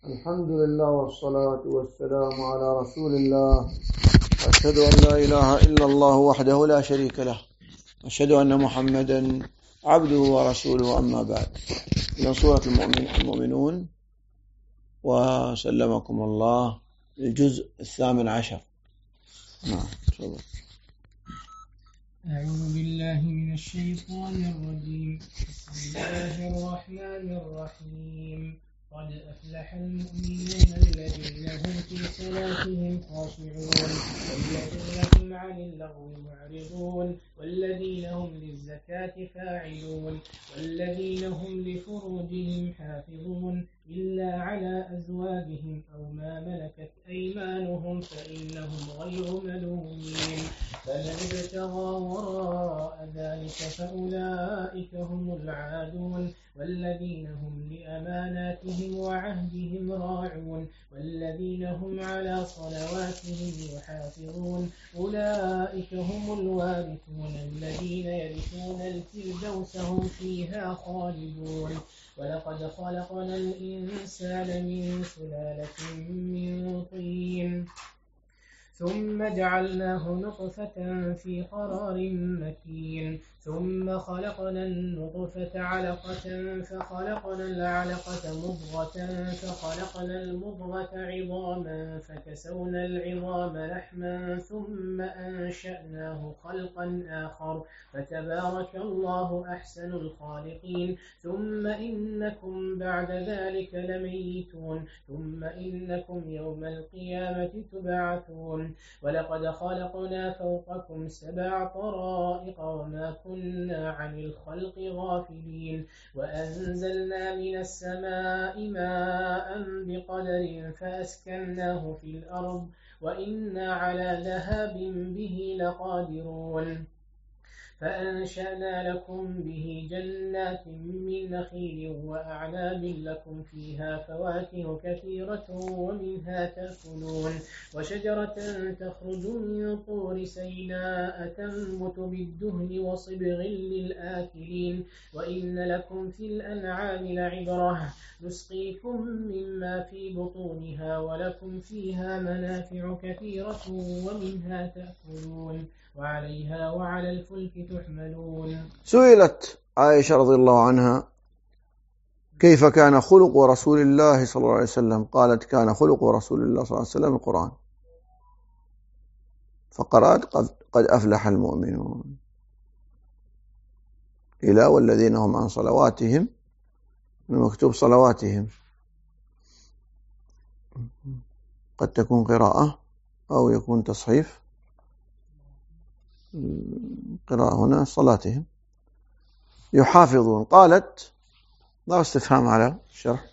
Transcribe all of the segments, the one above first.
الحمد لله والصلاة والسلام على رسول الله. أشهد أن لا إله إلا الله وحده لا شريك له، أشهد أن محمدا عبده ورسوله، أما بعد. من سورة المؤمنون، وسلمكم الله، الجزء 18. نعم، تفضل. أعوذ بالله من الشيطان الرجيم. بسم الله الرحمن الرحيم. قد أفلح المؤمنون الذين هم في صلاتهم خاشعون والذين هم عن اللغو معرضون والذين هم للزكاة فاعلون والذين هم لفروجهم حافظون إلا على أزواجهم أو ما ملكت أيمانهم فإنهم غير ملومين، فمن ابتغى وراء ذلك فأولئك هم العادون والذين هم لأماناتهم وعهدهم راعون والذين هم على صلواتهم يحافظون أولئك هم الوارثون الذين يرثون الفردوس هم فيها خالدون. ولقد خلقنا الإنسان من سلالة من طين ثم جعلناه نطفة في قرار مكين ثم خلقنا النطفة علقة فخلقنا العلقة مضغة فخلقنا المضغة عظاما فكسونا العظام لحما ثم أنشأناه خلقا آخر فتبارك الله أحسن الخالقين. ثم إنكم بعد ذلك لميتون ثم إنكم يوم القيامة تبعثون. ولقد خلقنا فوقكم 7 طرائق وما كنا عن الخلق غافلين وأنزلنا من السماء ماء بقدر فأسكناه في الأرض وإنا على ذهاب به لقادرون. فأنشأنا لكم به جنات من نخيل وأعناب لكم فيها فواكه كثيرة ومنها تأكلون وشجرة تخرج من طور سيناء تنبت بالدهن وصبغ للآكلين وإن لكم في الأنعام لعبرة نسقيكم مما في بطونها ولكم فيها منافع كثيرة ومنها تأكلون وعليها وعلى الفلك تحملون. سئلت عائشة رضي الله عنها كيف كان خلق رسول الله صلى الله عليه وسلم؟ قالت كان خلق رسول الله صلى الله عليه وسلم القرآن، فقرأت قد أفلح المؤمنون إلى والذين هم عن صلواتهم، مكتوب صلواتهم، قد تكون قراءة أو يكون تصحيف. قراءة هنا صلاتهم يحافظون. قالت ضع استفهام على الشرح.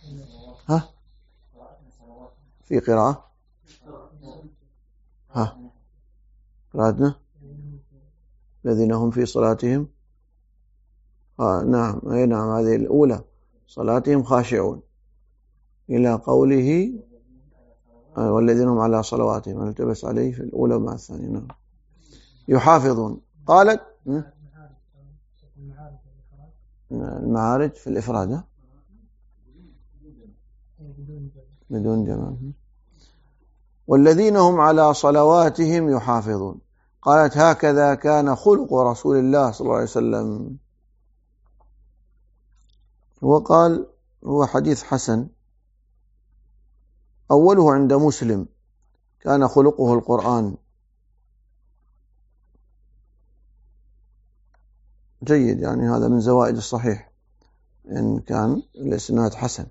في قراءة قراءتنا الذين هم في صلاتهم نعم هذه الأولى، صلاتهم خاشعون، إلى قوله والذين هم على صلواتهم، التبس عليه في الأولى مع الثانية. نعم يحافظون. قالت المعارج في الإفراد بدون جمع. والذين هم على صلواتهم يحافظون. قالت هكذا كان خلق رسول الله صلى الله عليه وسلم. وقال هو حديث حسن، أوله عند مسلم كان خلقه القرآن. جيد، يعني هذا من زوائد الصحيح إن كان الإسناد حسن،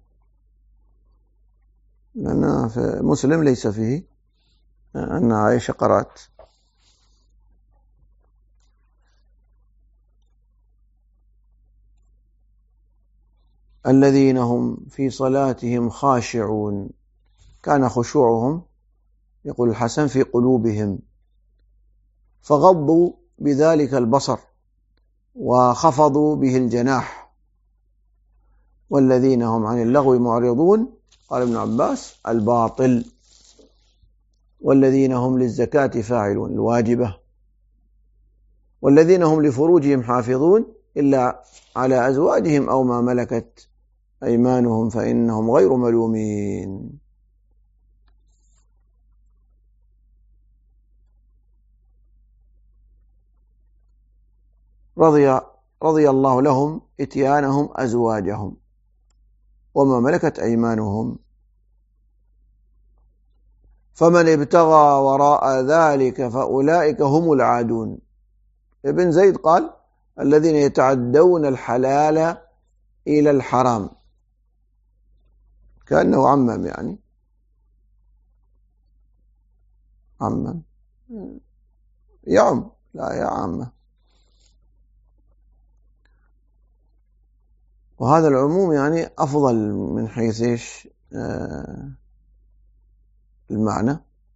لأن في مسلم ليس فيه أن عائشة قرأت. الذين هم في صلاتهم خاشعون، كان خشوعهم يقول الحسن في قلوبهم، فغضوا بذلك البصر وخفضوا به الجناح. والذين هم عن اللغو معرضون، قال ابن عباس الباطل. والذين هم للزكاة فاعلون، الواجبة. والذين هم لفروجهم حافظون إلا على أزواجهم أو ما ملكت أيمانهم فإنهم غير ملومين. رضي الله لهم إتيانهم أزواجهم وما ملكت أيمانهم، فمن ابتغى وراء ذلك فأولئك هم العادون. ابن زيد قال: الذين يتعدون الحلال إلى الحرام، كأنه عمم، يعني عمم، يعم لا يا عامة. وهذا العموم يعني أفضل من حيث إيش المعنى.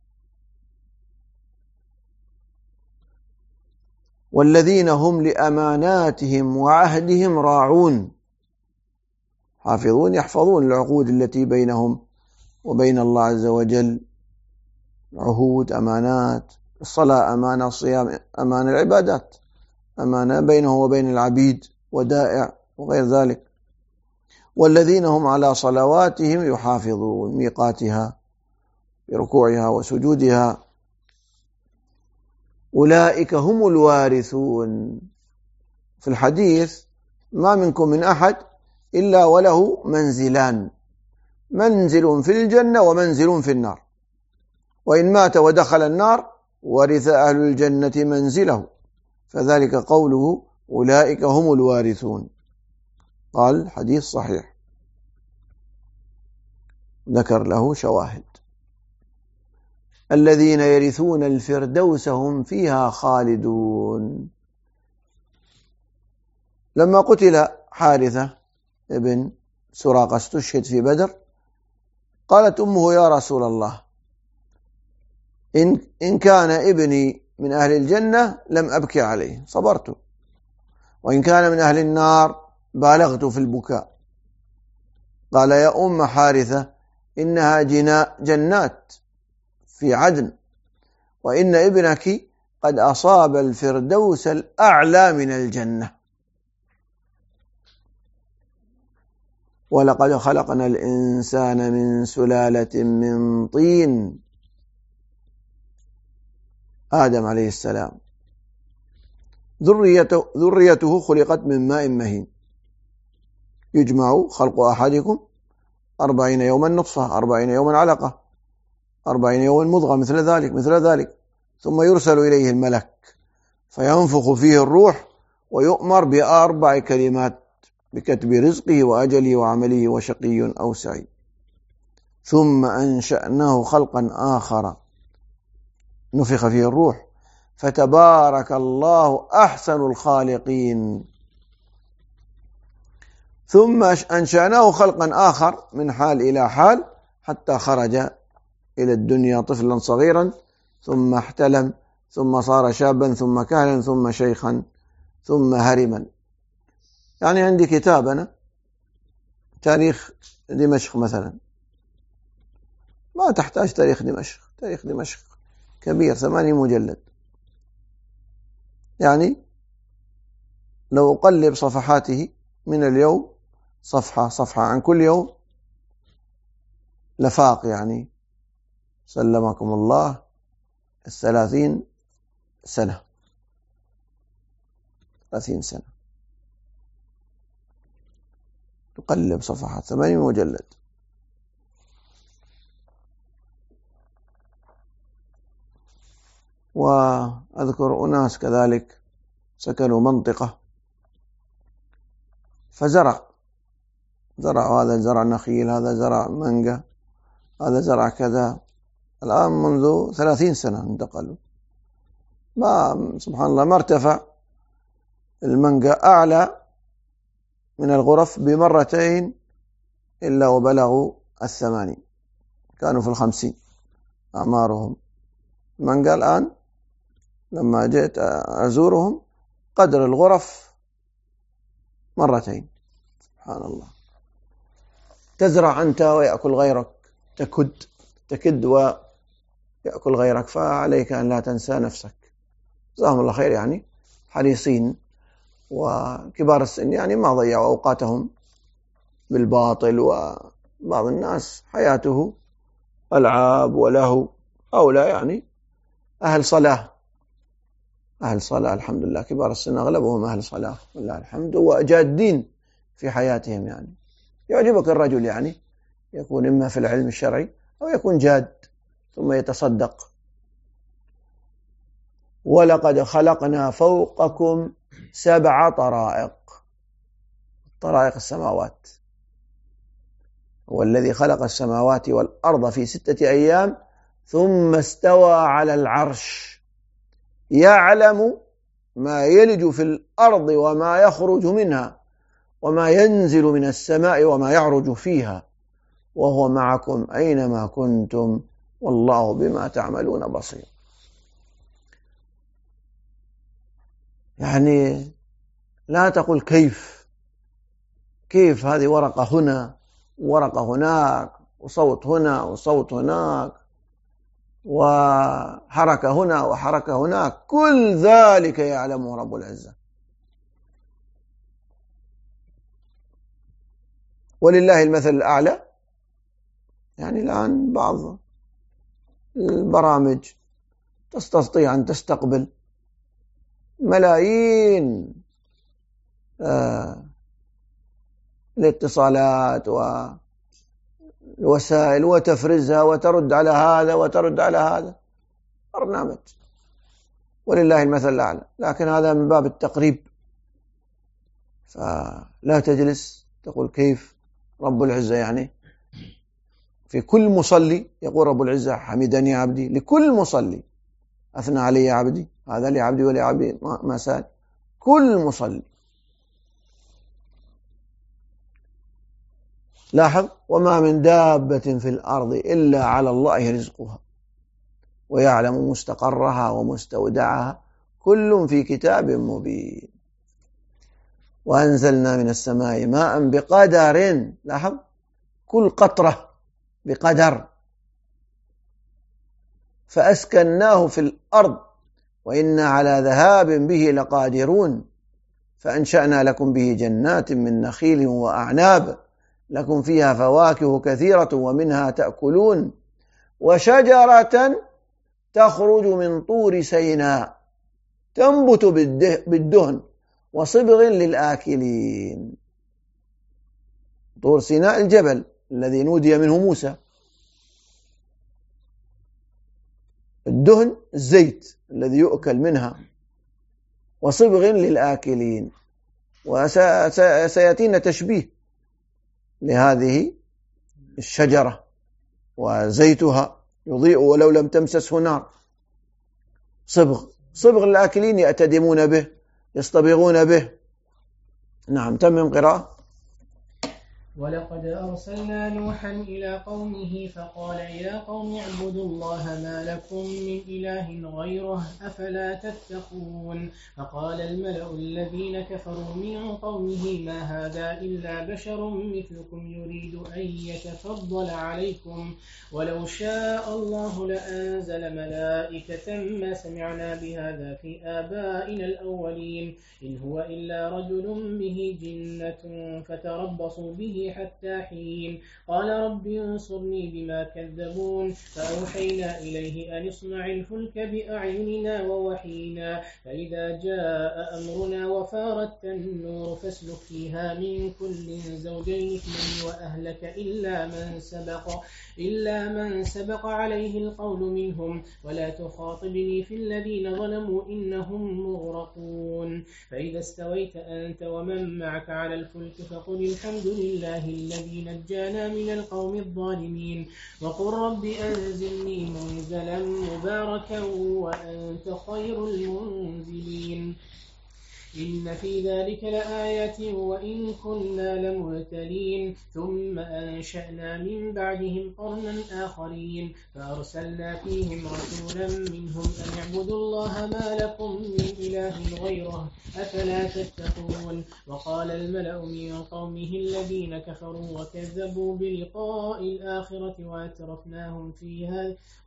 والذين هم لأماناتهم وعهدهم راعون، حافظون يحفظون العقود التي بينهم وبين الله عز وجل، عهود، أمانات، الصلاة أمانة، الصيام أمانة، العبادات أمانة بينه وبين العبيد، ودائع وغير ذلك. والذين هم على صلواتهم يحافظون، ميقاتها بركوعها وسجودها، أولئك هم الوارثون. في الحديث: ما منكم من أحد إلا وله منزلان، منزل في الجنة ومنزل في النار، وإن مات ودخل النار ورث أهل الجنة منزله، فذلك قوله أولئك هم الوارثون. قال: حديث صحيح، ذكر له شواهد. الذين يرثون الفردوس هم فيها خالدون. لما قتل حارثة ابن سراقة، استشهد في بدر، قالت أمه: يا رسول الله، إن كان ابني من أهل الجنة لم أبكي عليه، صبرت، وإن كان من أهل النار بالغت في البكاء. قال: يا أم حارثة، إنها جنات في عدن، وإن ابنك قد أصاب الفردوس الأعلى من الجنة، ولقد خلقنا الإنسان من سلالة من طين. آدم عليه السلام ذريته خلقت من ماء مهين، يجمع خلق أحدكم 40 يوما نطفة، 40 يوما علقة، 40 يوما مضغة، مثل ذلك، ثم يرسل إليه الملك فينفخ فيه الروح ويؤمر ب4 كلمات: بكتب رزقه وأجله وعمله وشقي أو سعيد. ثم أنشأناه خلقا آخر نفخ فيه الروح، فتبارك الله أحسن الخالقين. ثم أنشأناه خلقا آخر من حال إلى حال، حتى خرج إلى الدنيا طفلا صغيرا، ثم احتلم، ثم صار شابا، ثم كهلا، ثم شيخا، ثم هرما. يعني عندي كتاب أنا تاريخ دمشق مثلا، ما تحتاج تاريخ دمشق، تاريخ دمشق كبير 8 مجلد، يعني لو أقلب صفحاته من اليوم صفحة عن كل يوم لفاق، يعني سلمكم الله 30 سنة، 30 سنة تقلب صفحات 8 مجلد. وأذكر أناس كذلك سكنوا منطقة فزرع هذا زرع نخيل، هذا زرع مانجا، هذا زرع كذا. الآن منذ 30 سنة انتقلوا، سبحان الله ما ارتفع المانجا أعلى من الغرف ب2 إلا وبلغوا 80، كانوا في 50 أعمارهم. المانجا الآن لما جئت أزورهم قدر الغرف 2. سبحان الله. تزرع أنت ويأكل غيرك، تكد ويأكل غيرك، فعليك أن لا تنسى نفسك. جزاهم الله خير، يعني حريصين، وكبار السن يعني ما ضيعوا أوقاتهم بالباطل، وبعض الناس حياته ألعاب ولهو. هؤلاء يعني أهل صلاة الحمد لله، كبار السن أغلبهم أهل صلاة والله الحمد، وجادين في حياتهم. يعني يعجبك الرجل يعني يكون إما في العلم الشرعي أو يكون جاد ثم يتصدق. ولقد خلقنا فوقكم 7 طرائق. طرائق السماوات. هو الذي خلق السماوات والأرض في 6 أيام ثم استوى على العرش، يعلم ما يلج في الأرض وما يخرج منها وما ينزل من السماء وما يعرج فيها، وهو معكم أينما كنتم والله بما تعملون بصير. يعني لا تقل كيف هذه ورقة هنا ورقة هناك وصوت هنا وصوت هناك وحركة هنا وحركة هناك، كل ذلك يعلمه رب العزة. ولله المثل الأعلى. يعني الآن بعض البرامج تستطيع أن تستقبل ملايين الاتصالات والوسائل وتفرزها وترد على هذا وترد على هذا، برنامج ولله المثل الأعلى. لكن هذا من باب التقريب، فلا تجلس تقول كيف رب العزة. يعني في كل مصلي يقول رب العزة حمدني عبدي، لكل مصلي أثنى علي عبدي، هذا لعبدي ولعبدي ما سال. كل مصلي. لاحظ وما من دابة في الأرض إلا على الله رزقها ويعلم مستقرها ومستودعها كل في كتاب مبين. وأنزلنا من السماء ماء بقدر. لاحظ كل قطرة بقدر، فأسكناه في الأرض وإنا على ذهاب به لقادرون. فأنشأنا لكم به جنات من نخيل وأعناب لكم فيها فواكه كثيرة ومنها تأكلون، وشجرة تخرج من طور سيناء تنبت بالدهن وصبغ للآكلين. طور سيناء الجبل الذي نودي منه موسى، الدهن الزيت الذي يؤكل منها، وصبغ للآكلين. وسيأتينا تشبيه لهذه الشجرة، وزيتها يضيء ولو لم تمسسه نار. صبغ للآكلين يأتدمون به يصطبغون به. نعم تمم قراءة. ولقد أرسلنا نوحا إلى قومه فقال يا قوم اعبدوا الله ما لكم من إله غيره أفلا تتقون. فقال الملأ الذين كفروا من قومه ما هذا إلا بشر مثلكم يريد أن يتفضل عليكم ولو شاء الله لأنزل ملائكة ما سمعنا بهذا في آبائنا الأولين إن هو إلا رجل به جنة فتربصوا به حتى حين. قال رب انصرني بما كذبون. فأوحينا إليه أن اصنع الفلك بأعيننا ووحينا فإذا جاء أمرنا وفارت النور فاسلك فيها من كل زوجين 2 وأهلك إلا من سبق عليه القول منهم ولا تخاطبني في الذين ظلموا إنهم مغرقون. فإذا استويت أنت ومن معك على الفلك فقل الحمد لله الذي نجانا من القوم الظالمين وقل رب أنزلني منزلا مباركا وأنت خير المنزلين. إن في ذلك لآيات وإن كنا لمبتلين. ثم أنشأنا من بعدهم قرنا آخرين فأرسلنا فيهم رسولا منهم أن اعبدوا الله ما لكم من إله غيره أفلا تتقون. وقال الملأ من قومه الذين كفروا وكذبوا بلقاء الآخرة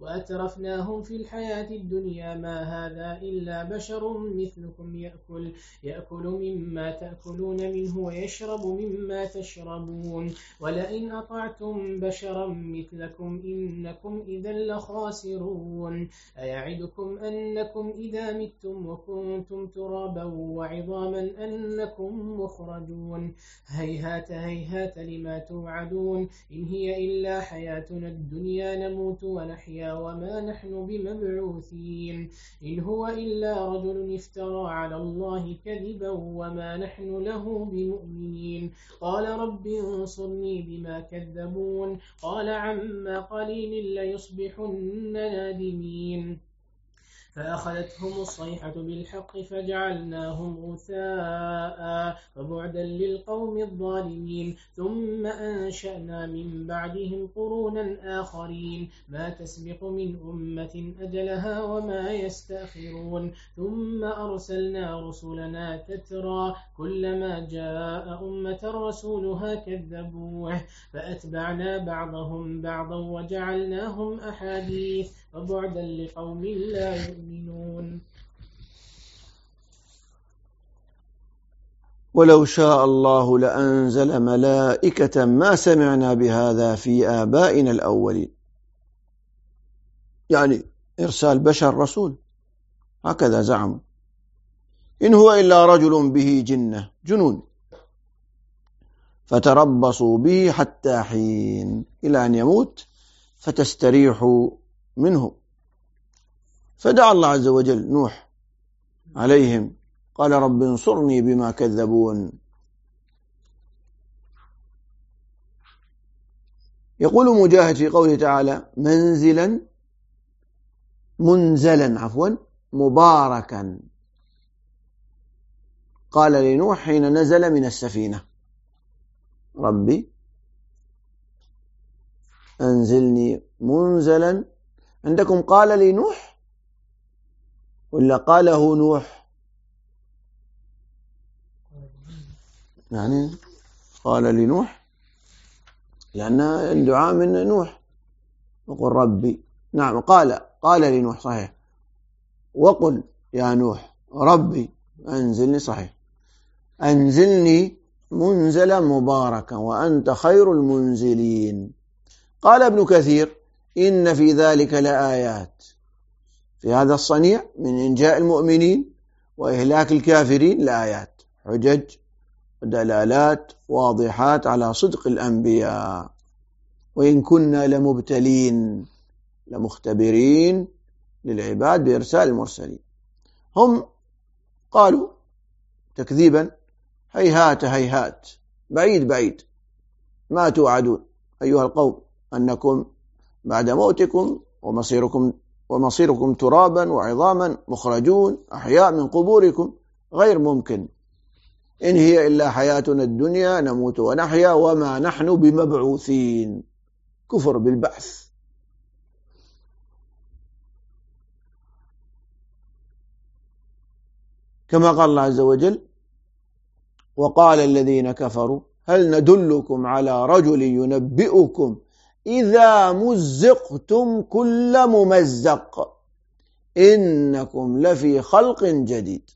وأترفناهم في الحياة الدنيا ما هذا إلا بشر مثلكم يأكل مما تأكلون منه ويشرب مما تشربون ولئن أطعتم بشرا مثلكم إنكم إذا لخاسرون أيعدكم أنكم إذا متم وكنتم ترابا وعظاما أنكم مخرجون هيهات هيهات لما توعدون إن هي إلا حياتنا الدنيا نموت ونحيا وما نحن بمبعوثين إن هو إلا رجل افترى على الله كذبا وما نحن له بمؤمنين قال رب انصرني بما كذبون قال عما قليل ليصبحن نادمين فأخذتهم الصيحة بالحق فجعلناهم غثاء فبعدا للقوم الظالمين ثم أنشأنا من بعدهم قرونا آخرين ما تسبق من أمة أجلها وما يستأخرون ثم أرسلنا رسلنا تترى كلما جاء أمة رسولها كذبوه فأتبعنا بعضهم بعضا وجعلناهم أحاديث فبعدا لقوم لا يؤمنون ولو شاء الله لأنزل ملائكة ما سمعنا بهذا في آبائنا الأولين، يعني إرسال بشر رسول، هكذا زعموا. إن هو إلا رجل به جنة، جنون، فتربصوا به حتى حين، إلى أن يموت فتستريحوا منه. فدعا الله عز وجل نوح عليهم قال رب انصرني بما كذبون. يقول مجاهد في قوله تعالى منزلا مباركا، قال لنوح حين نزل من السفينة ربي أنزلني منزلا. عندكم قال لنوح ولا قاله نوح؟ يعني قال لنوح لأن الدعاء من نوح، وقل ربي، نعم قال لنوح صحيح، وقل يا نوح ربي أنزلني، صحيح، أنزلني منزلا مباركا وأنت خير المنزلين. قال ابن كثير إن في ذلك لآيات، في هذا الصنيع من إنجاء المؤمنين وإهلاك الكافرين لآيات، حجج ودلالات واضحات على صدق الأنبياء، وإن كنا لمبتلين لمختبرين للعباد بإرسال المرسلين. هم قالوا تكذيبا هيهات هيهات، بعيد بعيد ما توعدون أيها القوم أنكم بعد موتكم ومصيركم ترابا وعظاما مخرجون أحياء من قبوركم، غير ممكن. إن هي إلا حياتنا الدنيا نموت ونحيا وما نحن بمبعوثين، كفر بالبعث. كما قال الله عز وجل وقال الذين كفروا هل ندلكم على رجل ينبئكم إذا مزقتم كل ممزق إنكم لفي خلق جديد.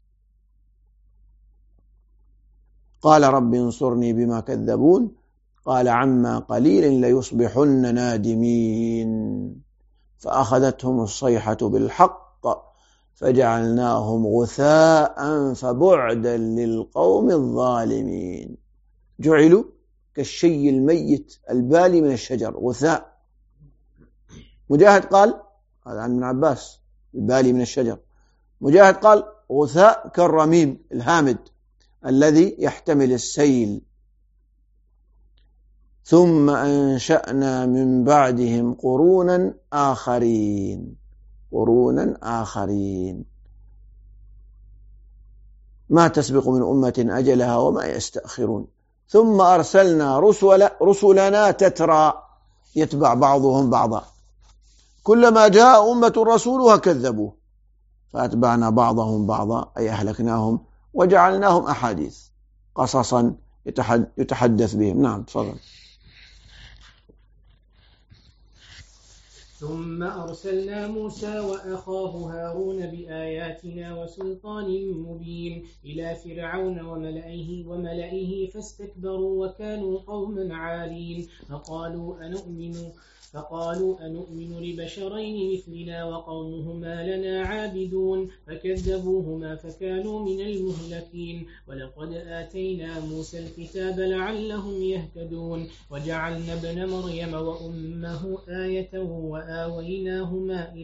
قال رب انصرني بما كذبون قال عما قليل ليصبحن نادمين فأخذتهم الصيحة بالحق فجعلناهم غثاء فبعدا للقوم الظالمين. جعلوا كالشيء الميت البالي من الشجر، غثاء. مجاهد قال، هذا عن ابن عباس، البالي من الشجر. مجاهد قال غثاء كالرميم الهامد الذي يحتمل السيل. ثم أنشأنا من بعدهم قرونا آخرين ما تسبق من أمة أجلها وما يستأخرون. ثم أرسلنا رسلنا تترى يتبع بعضهم بعضا، كلما جاء أمة رسولها كذبوه فأتبعنا بعضهم بعضا، أي أهلكناهم وجعلناهم أحاديث قصصا يتحدث بهم. نعم تفضل. ثم أرسلنا موسى وأخاه هارون بآياتنا وسلطان مبين إلى فرعون وملئه فاستكبروا وكانوا قوما عالين فقالوا أنؤمن لبشرين مثلنا وقومهما لنا عابدون فكذبوهما فكانوا من المهلكين. ولقد آتينا موسى الكتاب لعلهم يهتدون وجعلنا ابن مريم وأمه آية وآويناهما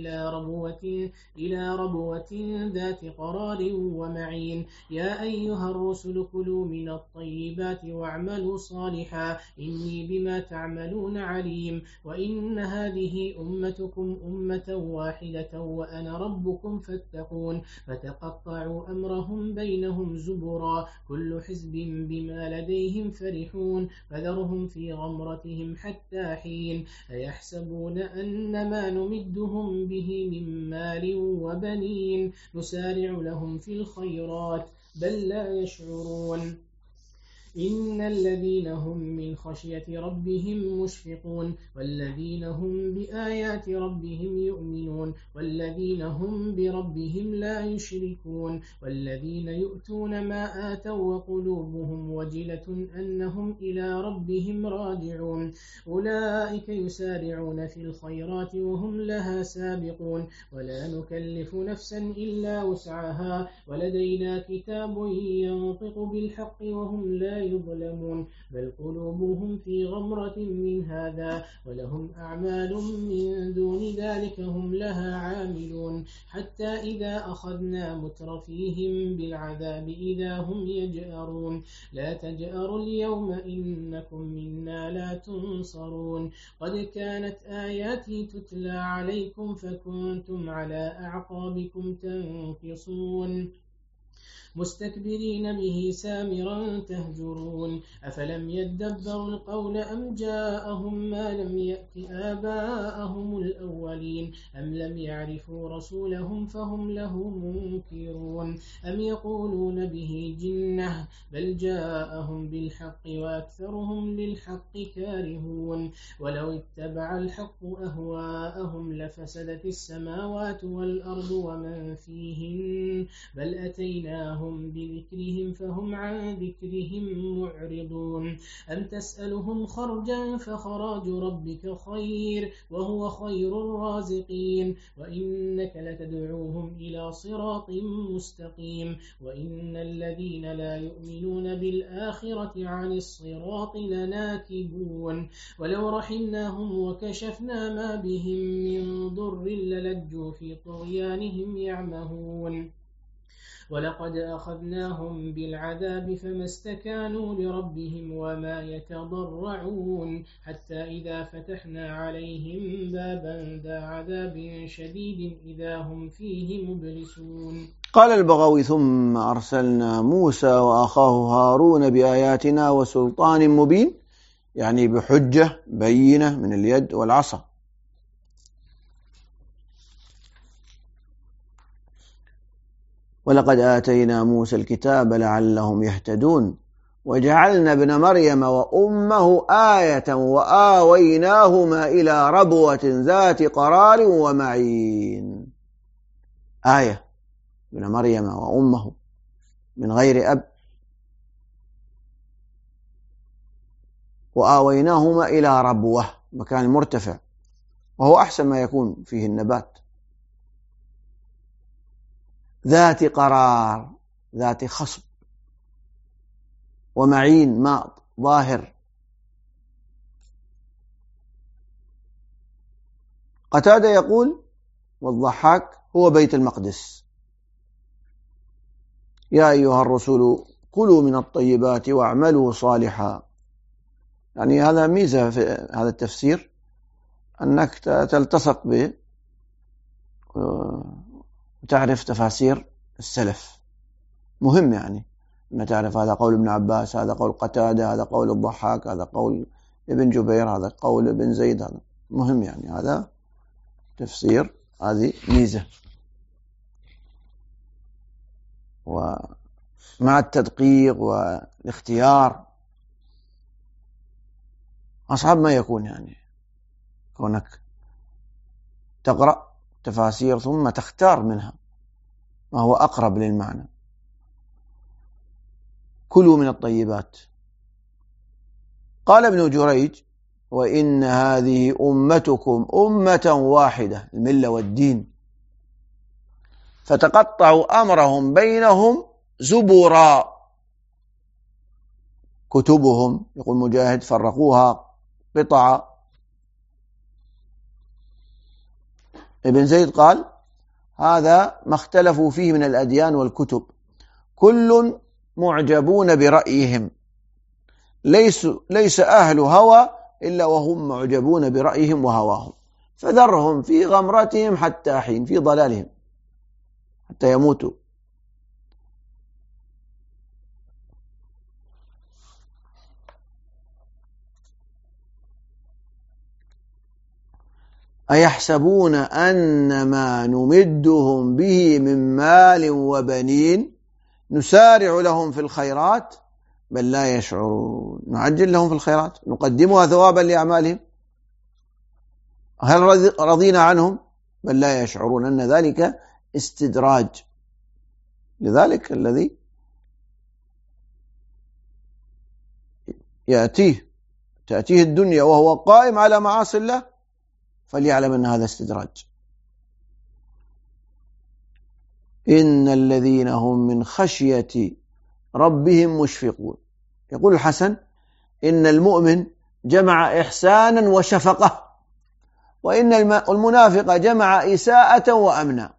إلى ربوة ذات قرار ومعين. يا أيها الرسل كلوا من الطيبات واعملوا صالحا إني بما تعملون عليم. وإن هذه أمتكم أمة واحدة وأنا ربكم فاتقون. فتقطعوا أمرهم بينهم زبرا كل حزب بما لديهم فرحون فذرهم في غمرتهم حتى حين. أيحسبون أن ما نمدهم به من مال وبنين نسارع لهم في الخيرات بل لا يشعرون. إن الذين هم من خشية ربهم مشفقون والذين هم بآيات ربهم يؤمنون والذين هم بربهم لا يشركون والذين يؤتون ما آتوا وقلوبهم وجلة أنهم إلى ربهم راجعون أولئك يسارعون في الخيرات وهم لها سابقون. ولا نكلف نفسا إلا وسعها ولدينا كتاب ينطق بالحق وهم لا يظلمون بل قلوبهم في غمرة من هذا ولهم أعمال من دون ذلك هم لها عاملون. حتى إذا أخذنا مترفيهم بالعذاب إذا هم يجأرون لا تجأروا اليوم إنكم منا لا تنصرون. قد كانت آياتي تتلى عليكم فكنتم على أعقابكم تنكصون مستكبرين به سامرا تهجرون. أفلم يدبروا القول أم جاءهم ما لم يأت آباءهم الأولين أم لم يعرفوا رسولهم فهم له منكرون أم يقولون به جنة بل جاءهم بالحق وأكثرهم للحق كارهون. ولو اتبع الحق أهواءهم لفسدت السماوات والأرض ومن فيهن بل أتيناهم بذكرهم فهم عن ذكرهم معرضون. أم تسألهم خرجا فخراج ربك خير وهو خير الرازقين وإنك لتدعوهم إلى صراط مستقيم. وإن الذين لا يؤمنون بالآخرة عن الصراط لناكبون. ولو رحمناهم وكشفنا ما بهم من ضر للجوا في طغيانهم يعمهون. ولقد أخذناهم بالعذاب فما استكانوا لربهم وما يتضرعون حتى إذا فتحنا عليهم بابا ذا عذاب شديد إذا هم فيه مبلسون. قال البغوي ثم أرسلنا موسى وأخاه هارون بآياتنا وسلطان مبين يعني بحجة بينة من اليد والعصا. ولقد آتينا موسى الكتاب لعلهم يهتدون وجعلنا ابن مريم وأمه آية وآويناهما إلى ربوة ذات قرار ومعين. آية ابن مريم وأمه من غير أب وآويناهما إلى ربوة مكان مرتفع وهو أحسن ما يكون فيه النبات ذات قرار ذات خصب ومعين ماء ظاهر. قتادة يقول والضحاك هو بيت المقدس. يا أيها الرسل كلوا من الطيبات واعملوا صالحا. يعني هذا ميزة في هذا التفسير أنك تلتصق به وتعرف تفاسير السلف. مهم يعني أن تعرف هذا قول ابن عباس هذا قول قتادة هذا قول الضحاك هذا قول ابن جبير هذا قول ابن زيد. هذا مهم يعني هذا تفسير هذه ميزة. ومع التدقيق والاختيار أصعب ما يكون يعني كونك تقرأ تفاسير ثم تختار منها ما هو أقرب للمعنى. كلوا من الطيبات. قال ابن جريج: وإن هذه أمتكم أمة واحدة، الملة والدين، فتقطعوا أمرهم بينهم زبرا. كتبهم، يقول مجاهد، فرقوها قطعا. ابن زيد قال: هذا ما اختلفوا فيه من الأديان والكتب، كل معجبون برأيهم، ليس أهل هوى إلا وهم معجبون برأيهم وهواهم، فذرهم في غمرتهم حتى حين، في ضلالهم حتى يموتوا. أيحسبون أن ما نمدهم به من مال وبنين نسارع لهم في الخيرات بل لا يشعرون. نعجل لهم في الخيرات، نقدمها ثوابا لأعمالهم، هل رضينا عنهم؟ بل لا يشعرون أن ذلك استدراج. لذلك الذي تأتيه الدنيا وهو قائم على معاصي الله فليعلم أن هذا استدراج. إن الذين هم من خشية ربهم مشفقون. يقول الحسن: إن المؤمن جمع إحسانا وشفقة، وإن المنافق جمع إساءة وأمنا.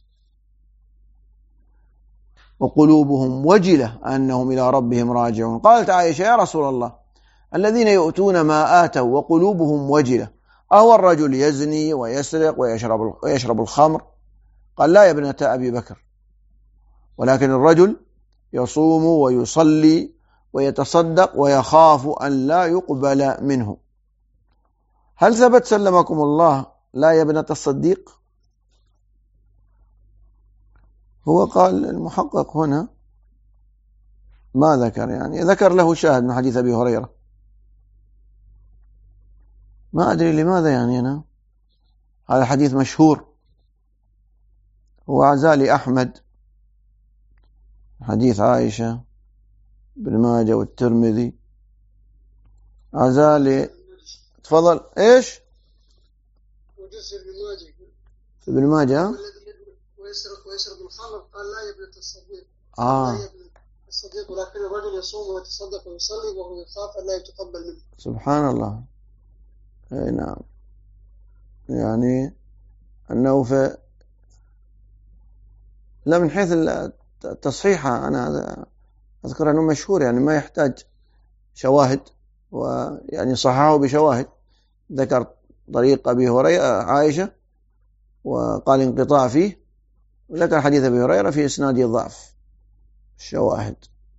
وقلوبهم وجلة أنهم إلى ربهم راجعون. قالت عائشة: يا رسول الله، الذين يؤتون ما آتوا وقلوبهم وجلة، أهو الرجل يزني ويسرق ويشرب الخمر؟ قال: لا يا ابنة أبي بكر، ولكن الرجل يصوم ويصلي ويتصدق ويخاف أن لا يقبل منه. هل ثبت سلمكم الله لا يا ابنة الصديق؟ هو قال المحقق هنا ما ذكر، يعني ذكر له شاهد من حديث أبي هريرة، ما أدري لماذا، يعني أنا هذا حديث مشهور، هو عزالي أحمد، حديث عائشة بن ماجه والترمذي. عزالي تفضل. إيش؟ ابن ماجه ويشرب الخمر قال: لا يا ابنة الصديق. لا يا ابنة الصديق، ولكن الرجل يصوم ويتصدق ويصلي وهو يخاف أن لا يتقبل منه. سبحان الله. أي نعم، يعني أنه لا، من حيث التصحيح أنا أذكر أنه مشهور، يعني ما يحتاج شواهد، ويعني صححه بشواهد. ذكر طريق أبي هريرة عائشة وقال انقطاع فيه، وذكر حديث أبي هريرة في إسناد ضعف الشواهد.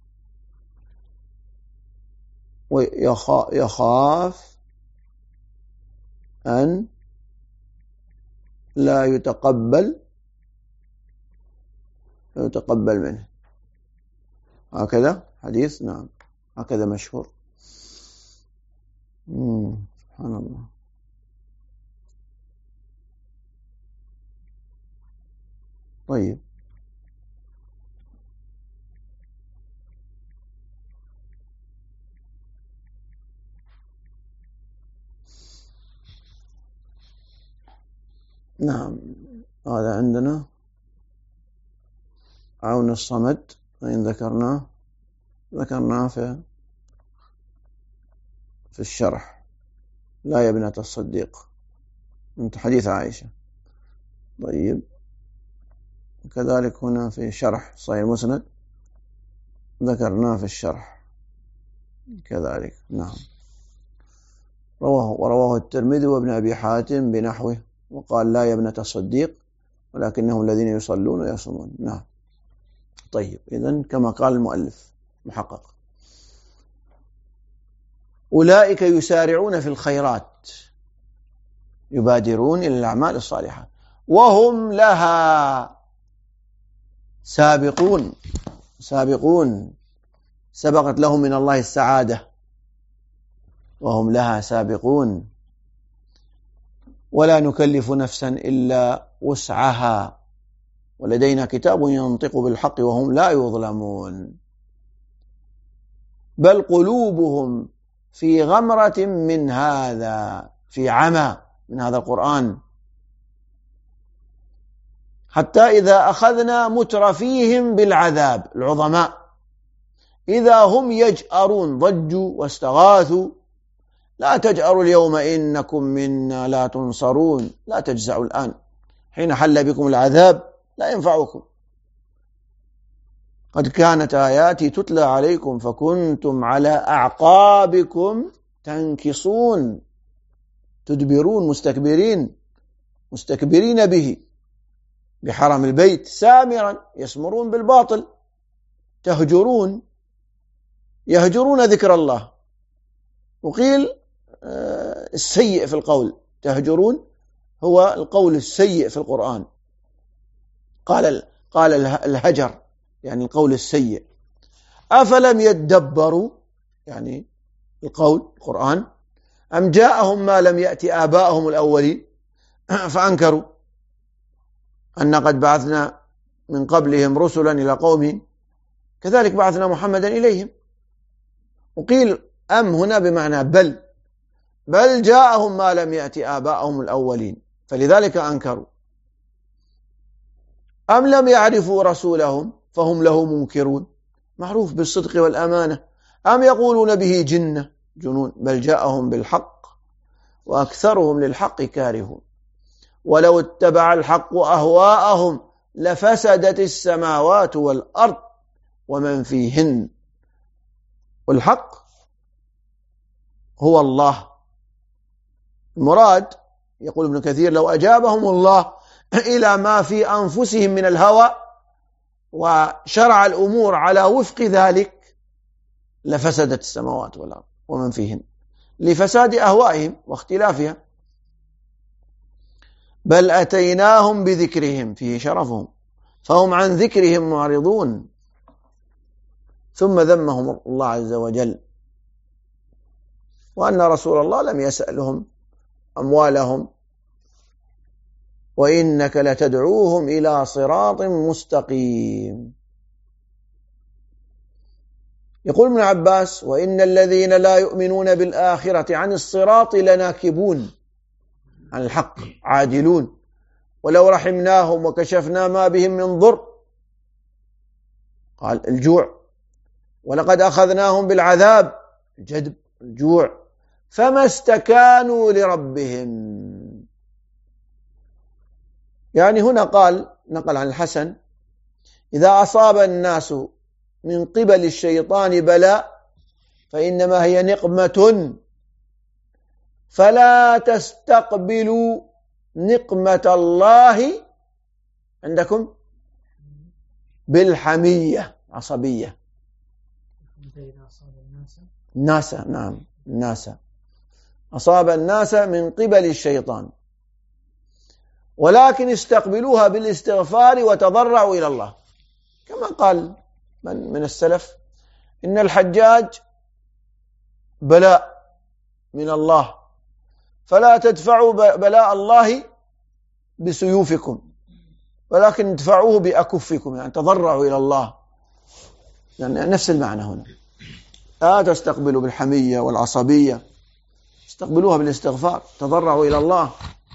ويخاف أن لا يتقبل منه، هكذا حديث. نعم، هكذا مشهور. سبحان الله. طيب، نعم، هذا عندنا عون الصمد، وإن ذكرناه في الشرح، لا يا ابنة الصديق، من حديث عائشة. طيب، كذلك هنا في شرح صحيح المسند ذكرناه في الشرح كذلك. نعم، ورواه الترمذي وابن أبي حاتم بنحوه، وقال: لا يا ابنة الصديق، ولكنهم الذين يصلون ويصومون. نعم. طيب، إذن كما قال المؤلف محقق: أولئك يسارعون في الخيرات، يبادرون إلى الأعمال الصالحة، وهم لها سابقون، سبقت لهم من الله السعادة، وهم لها سابقون. ولا نكلف نفسا إلا وسعها ولدينا كتاب ينطق بالحق وهم لا يظلمون. بل قلوبهم في غمرة من هذا، في عمى من هذا القرآن، حتى إذا أخذنا مترفيهم بالعذاب العظماء إذا هم يجأرون، ضجوا واستغاثوا: لا تجأروا اليوم إنكم منا لا تنصرون. لا تجزعوا الآن، حين حل بكم العذاب لا ينفعكم. قد كانت آياتي تتلى عليكم فكنتم على أعقابكم تنكصون، تدبرون، مستكبرين به، بحرم البيت سامرا يسمرون بالباطل، يهجرون ذكر الله. وقيل السيء في القول، تهجرون هو القول السيء في القرآن، قال الهجر يعني القول السيء. أفلم يدبروا يعني القرآن، أم جاءهم ما لم يأتي آباءهم الأولين فأنكروا أن قد بعثنا من قبلهم رسلا إلى قومهم كذلك بعثنا محمدا إليهم. وقيل أم هنا بمعنى بل جاءهم ما لم يأتي آباءهم الأولين فلذلك أنكروا. أم لم يعرفوا رسولهم فهم له منكرون، معروف بالصدق والأمانة. أم يقولون به جنون، بل جاءهم بالحق وأكثرهم للحق كارهون. ولو اتبع الحق أهواءهم لفسدت السماوات والأرض ومن فيهن. والحق هو الله. المراد، يقول ابن كثير: لو أجابهم الله إلى ما في أنفسهم من الهوى وشرع الأمور على وفق ذلك لفسدت السماوات والأرض ومن فيهن، لفساد أهوائهم واختلافها. بل أتيناهم بذكرهم، فيه شرفهم، فهم عن ذكرهم معرضون. ثم ذمهم الله عز وجل، وأن رسول الله لم يسألهم أموالهم، وإنك لتدعوهم إلى صراط مستقيم. يقول ابن عباس: وإن الذين لا يؤمنون بالآخرة عن الصراط لناكبون، عن الحق عادلون، ولو رحمناهم وكشفنا ما بهم من ضر، قال الجوع، ولقد أخذناهم بالعذاب، الجدب الجوع، فما استكانوا لربهم. يعني هنا نقل عن الحسن: إذا أصاب الناس من قبل الشيطان بلاء فإنما هي نقمة، فلا تستقبلوا نقمة الله عندكم بالحمية، عصبية. الناس أصاب الناس من قبل الشيطان، ولكن استقبلوها بالاستغفار وتضرعوا إلى الله، كما قال من السلف: إن الحجاج بلاء من الله، فلا تدفعوا بلاء الله بسيوفكم ولكن ادفعوه بأكفكم، يعني تضرعوا إلى الله، يعني نفس المعنى هنا. لا تستقبلوا بالحمية والعصبية، استقبلوها بالاستغفار، تضرعوا إلى الله.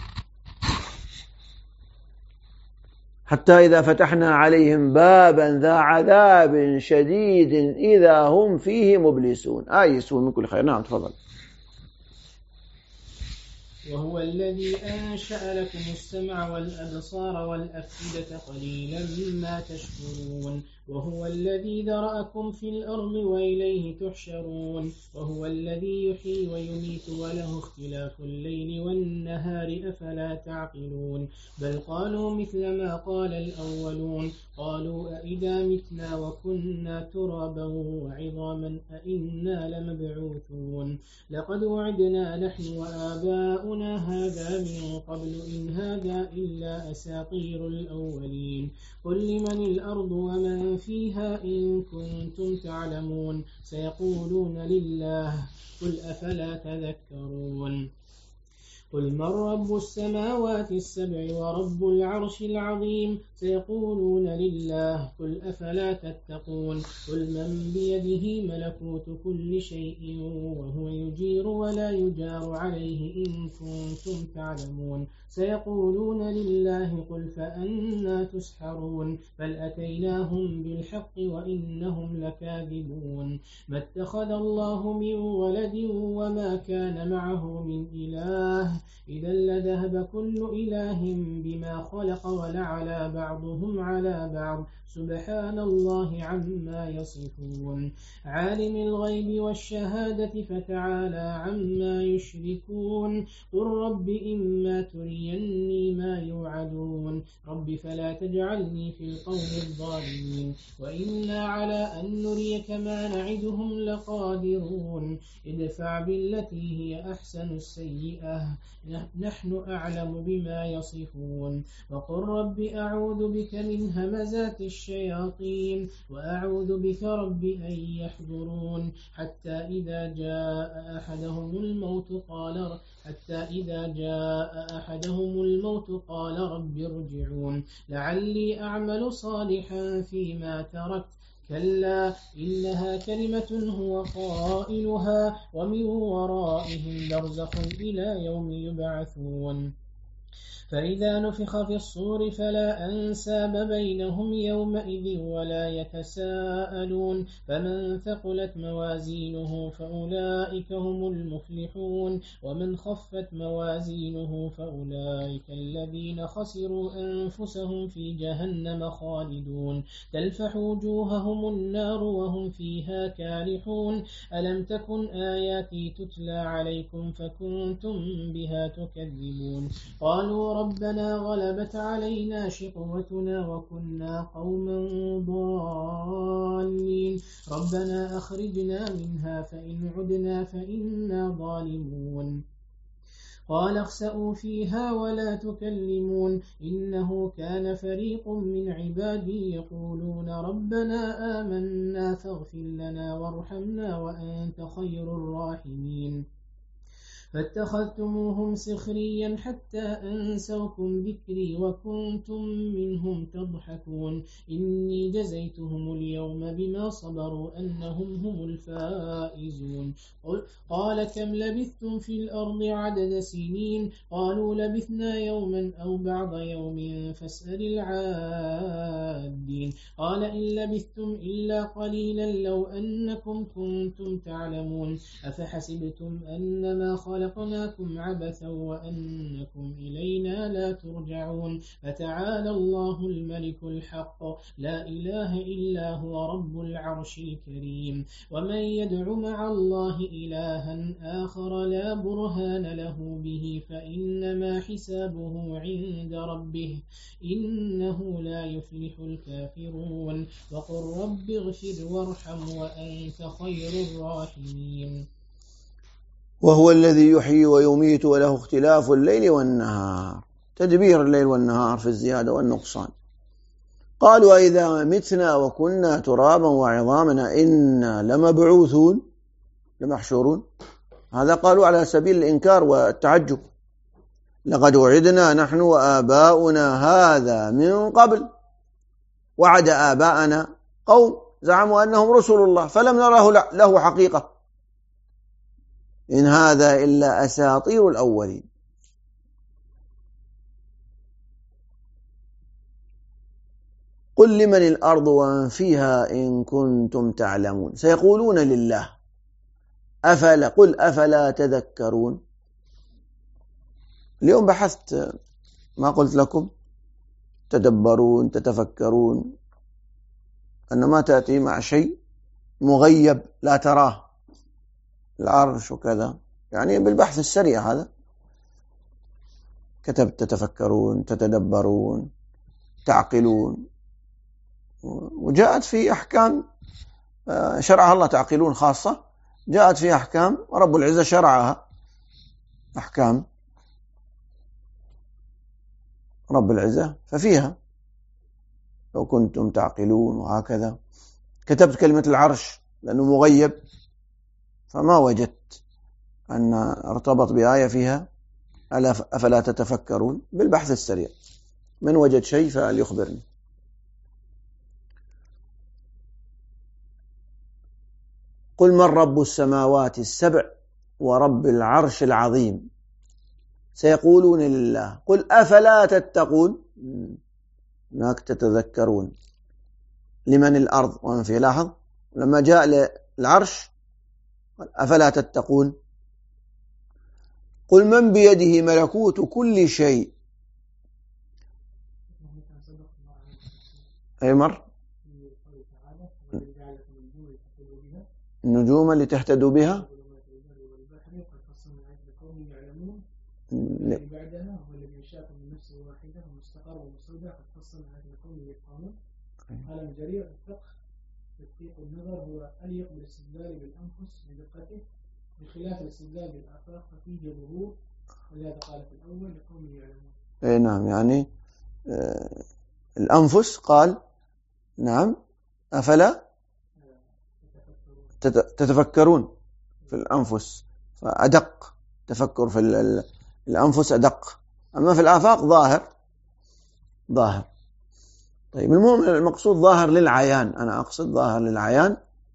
حتى إذا فتحنا عليهم بابا ذا عذاب شديد إذا هم فيه مبلسون، آيسون من كل خير. نعم تفضل. وهو الذي أنشأ لكم السمع والأبصار والأفئدة قليلا ما تشكرون. وهو الذي ذرأكم في الأرض وإليه تحشرون. وهو الذي يحيي ويميت وله اختلاف الليل والنهار أفلا تعقلون. بل قالوا مثل ما قال الأولون، قالوا أئذا متنا وكنا ترابا وعظاما أئنا لمبعوثون. لقد وعدنا نحن وآباؤنا هذا من قبل إن هذا إلا أساطير الأولين. قل لمن الأرض ومن فيها إن كنتم تعلمون. سيقولون لله، قل أفلا تذكرون. قل من رب السماوات السبع ورب العرش العظيم سيقولون لله قل أفلا تتقون قل من بيده ملكوت كل شيء وهو يجير ولا يجار عليه إن كنتم تعلمون سيقولون لله قل فأنا تسحرون بل أتيناهم بالحق وإنهم لكاذبون ما اتخذ الله من ولد وما كان معه من إله إذا لذهب كل إله بما خلق ولعلى بعضهم على بعض سبحان الله عما يصفون عالم الغيب والشهادة فتعالى عما يشركون قل رب إما تريني ما يوعدون رب فلا تجعلني في القوم الظالمين وإنا على أن نريك ما نعدهم لقادرون ادفع بالتي هي أحسن السيئة نحن أعلم بما يصفون وقل رب أعوذ بك من همزات الشياطين وأعوذ بك رب أن يحضرون حتى إذا جاء أحدهم الموت قال رب ارجعون لعلي أعمل صالحا فيما تركت كلا إنها كلمة هو قائلها ومن ورائهم برزخ إلى يوم يبعثون فإذا نفخ في الصور فلا أنساب بينهم يومئذ ولا يتساءلون فمن ثقلت موازينه فأولئك هم المفلحون ومن خفت موازينه فأولئك الذين خسروا أنفسهم في جهنم خالدون تلفح وجوههم النار وهم فيها كالحون ألم تكن آياتي تتلى عليكم فكنتم بها تكذبون قالوا ربنا غلبت علينا شقوتنا وكنا قوما ضالين ربنا أخرجنا منها فإن عدنا فإنا ظالمون قال اخسئوا فيها ولا تكلمون إنه كان فريق من عبادي يقولون ربنا آمنا فاغفر لنا وارحمنا وأنت خير الراحمين فاتخذتموهم سخريا حتى أنسوكم ذكري وكنتم منهم تضحكون إني جزيتهم اليوم بما صبروا أنهم هم الفائزون قال كم لبثتم في الأرض عدد سنين قالوا لبثنا يوما أو بعض يوم فاسأل العادين قال إن لبثتم إلا قليلا لو أنكم كنتم تعلمون أفحسبتم أنما خلقناكم عبثا وأنكم إلينا لا ترجعون فتعالى الله الملك الحق لا إله إلا هو رب العرش الكريم ومن يدع مع الله إلها آخر لا برهان له به فإنما حسابه عند ربه إنه لا يفلح الكافرون وقل رب اغفر وارحم وأنت خير الراحمين وهو الذي يحيي ويميت وله اختلاف الليل والنهار تدبير الليل والنهار في الزيادة والنقصان قالوا أئذا متنا وكنا ترابا وعظامنا إنا لمبعوثون لمحشورون هذا قالوا على سبيل الإنكار والتعجب لقد وعدنا نحن وآباؤنا هذا من قبل وعد آباءنا قوم زعموا أنهم رسل الله فلم نره له حقيقة إن هذا إلا أساطير الأولين قل لمن الأرض ومن فيها إن كنتم تعلمون سيقولون لله قل أفلا تذكرون اليوم بحثت ما قلت لكم تدبرون تتفكرون أن ما تأتي مع شيء مغيب لا تراه العرش وكذا يعني بالبحث السريع هذا كتبت تتفكرون تتدبرون تعقلون وجاءت في أحكام شرعها الله تعقلون خاصة جاءت في أحكام رب العزة شرعها أحكام رب العزة ففيها لو كنتم تعقلون وهكذا كتبت كلمة العرش لأنه مغيب فما وجدت أن ارتبط بآية فيها أفلا تتفكرون بالبحث السريع، من وجد شيء فليخبرني. قل من رب السماوات السبع ورب العرش العظيم سيقولون لله قل أفلا تتقون. هناك تتذكرون لمن الأرض ومن فيه. لاحظ لما جاء للعرش أفلا تتقون. قل من بيده ملكوت كل شيء. أي مر النجوم اللي تهتدوا بها بعدها هو الذي يشاكم من نفس واحدة ومستقر ومستودع قد فصلنا هذه القوم يفهمون. قال مجرير الفقه تدقيق النظر هو أليق بالاستدلال بالأنفس بدقته بخلاف الاستدلال بالآفاق ففيه ظهور، ولهذا قال في الأول لقوم يعلمون. أي نعم، يعني الأنفس قال نعم أفلا تتفكرون في الأنفس، فأدق تفكر في الأنفس أدق، أما في الآفاق ظاهر. طيب المقصود ظاهر للعيان، أنا أقصد ظاهر للعيان،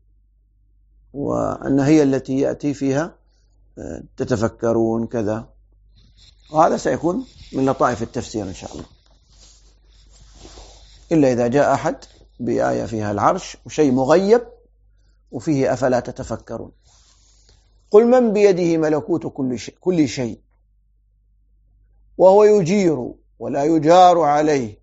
وأن هي التي يأتي فيها تتفكرون كذا، وهذا سيكون من لطائف التفسير إن شاء الله، إلا إذا جاء أحد بآية فيها العرش وشيء مغيب وفيه أفلا تتفكرون. قل من بيده ملكوت كل شيء وهو يجير ولا يجار عليه،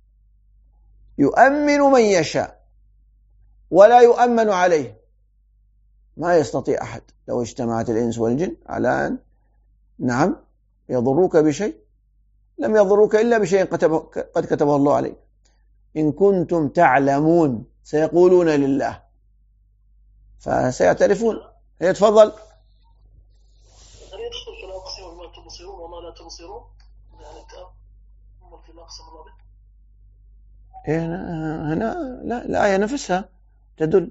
يؤمن من يشاء ولا يؤمن عليه. ما يستطيع أحد لو اجتمعت الإنس والجن على أن نعم يضروك بشيء، لم يضروك إلا بشيء قد كتبه الله عليك. إن كنتم تعلمون سيقولون لله، فسيعترفون. يتفضل. هل يدخل في الأقسام ما تبصرون وما لا تبصرون؟ يعني تأمل في الأقسام الرابع. هنا لا، الآية نفسها تدل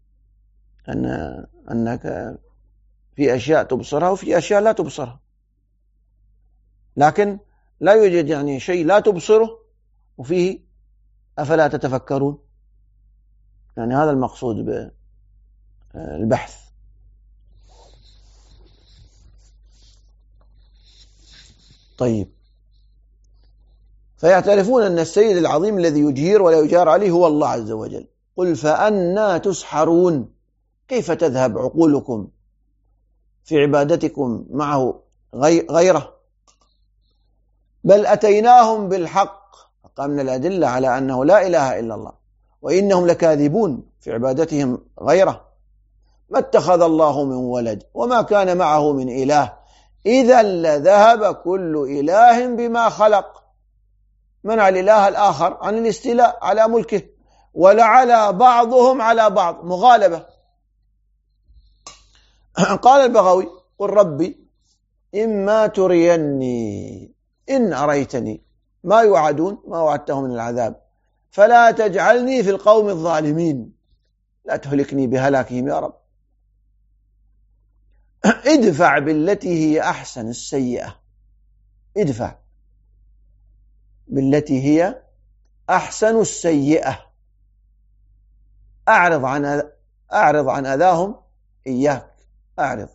أنك في أشياء تبصرها وفي أشياء لا تبصرها، لكن لا يوجد يعني شيء لا تبصره وفيه أفلا تتفكرون، يعني هذا المقصود بالبحث. طيب، فيعترفون أن السيد العظيم الذي يجير ولا يجار عليه هو الله عز وجل. قل فأنى تسحرون، كيف تذهب عقولكم في عبادتكم معه غيره؟ بل أتيناهم بالحق، أقامنا الأدلة على أنه لا إله إلا الله، وإنهم لكاذبون في عبادتهم غيره. ما اتخذ الله من ولد وما كان معه من إله، إذا لذهب كل إله بما خلق. منع الإله الآخر عن الاستيلاء على ملكه، ولعلى بعضهم على بعض، مغالبة. قال البغوي قل ربي إما تريني إن أريتني ما يوعدون ما وعدته من العذاب فلا تجعلني في القوم الظالمين، لا تهلكني بهلاكهم يا رب. ادفع بالتي هي أحسن السيئة، ادفع بالتي هي أحسن السيئة، أعرض عن أذاهم إياك، أعرض.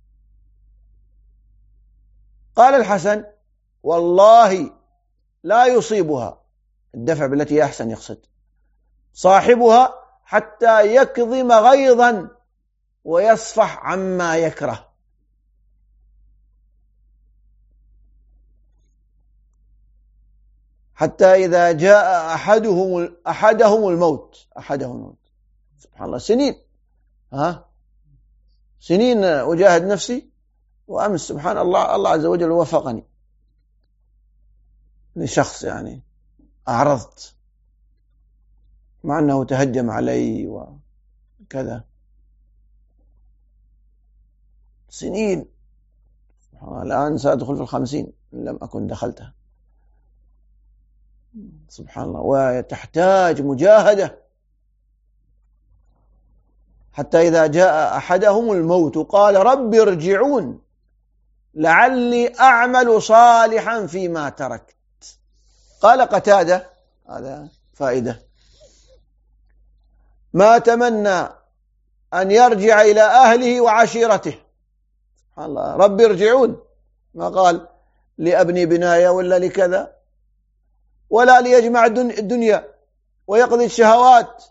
قال الحسن والله لا يصيبها، الدفع بالتي هي أحسن يقصد، صاحبها حتى يكظم غيظا ويصفح عما يكره. حتى إذا جاء أحدهم الموت، سبحان الله، سنين أجاهد نفسي، وأمس سبحان الله الله عز وجل وفقني لشخص يعني أعرضت مع أنه تهجم علي وكذا، سنين. الآن سأدخل في 50 إن لم أكن دخلتها. سبحان الله، وتحتاج مجاهدة. حتى إذا جاء أحدهم الموت قال رب ارجعون، لعلي أعمل صالحا فيما تركت. قال قتادة، هذا فائدة، ما تمنى أن يرجع إلى أهله وعشيرته. سبحان الله، رب ارجعون، ما قال لأبني بناية ولا لكذا، ولا ليجمع الدنيا ويقضي الشهوات.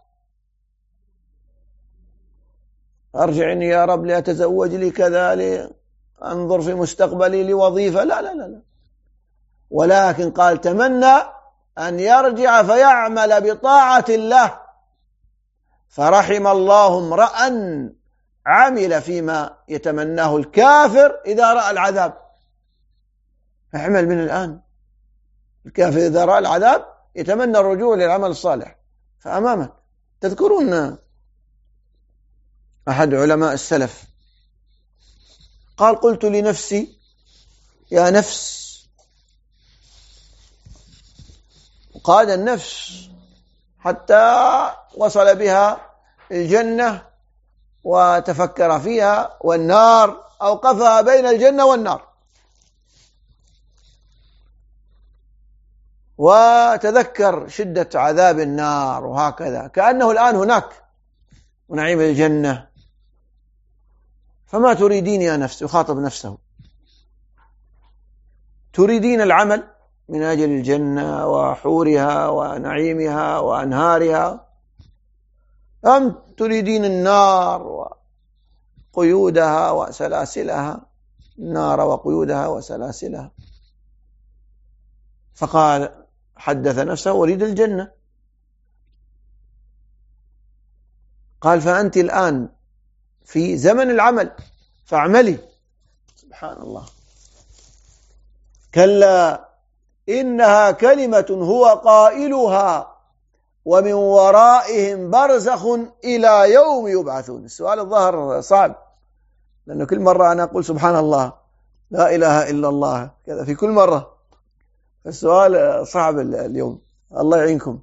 أرجعني يا رب لأتزوج لي كذا، لأنظر في مستقبلي لوظيفة، لا لا لا لا، ولكن قال تمنى أن يرجع فيعمل بطاعة الله. فرحم الله امرأ عمل فيما يتمناه الكافر إذا رأى العذاب. اعمل من الآن. الكافر إذا رأى العذاب يتمنى الرجوع للعمل الصالح، فأمامك. تذكرون أحد علماء السلف قال قلت لنفسي يا نفس، قاد النفس حتى وصل بها الجنة وتفكر فيها، والنار أوقفها بين الجنة والنار، وتذكر شدة عذاب النار وهكذا، كأنه الآن هناك ونعيم الجنة. فما تريدين يا نفس؟ يخاطب نفسه، تريدين العمل من أجل الجنة وحورها ونعيمها وأنهارها، أم تريدين النار وقيودها وسلاسلها؟ النار وقيودها وسلاسلها. فقال حدث نفسه أريد الجنة. قال فأنت الآن في زمن العمل فاعملي. سبحان الله. كلا إنها كلمة هو قائلها ومن ورائهم برزخ إلى يوم يبعثون. السؤال الظاهر صعب، لأنه كل مرة أنا أقول سبحان الله، لا إله إلا الله، كذا في كل مرة. السؤال صعب اليوم، الله يعينكم.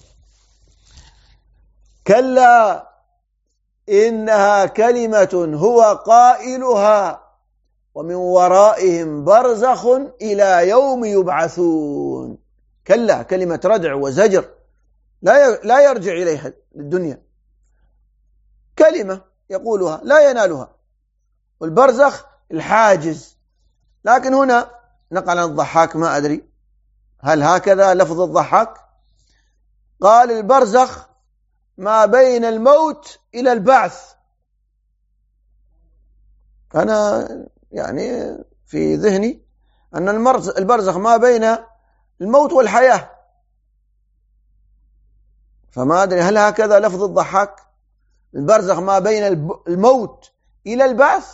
كلا إنها كلمة هو قائلها ومن ورائهم برزخ إلى يوم يبعثون. كلا كلمة ردع وزجر، لا يرجع إليها الدنيا، كلمة يقولها لا ينالها. والبرزخ الحاجز. لكن هنا نقل عن الضحاك، ما أدري هل هكذا لفظ الضحاك، قال البرزخ ما بين الموت إلى البعث. أنا يعني في ذهني أن البرزخ ما بين الموت والحياة، فما أدري هل هكذا لفظ الضحاك، البرزخ ما بين الموت إلى البعث.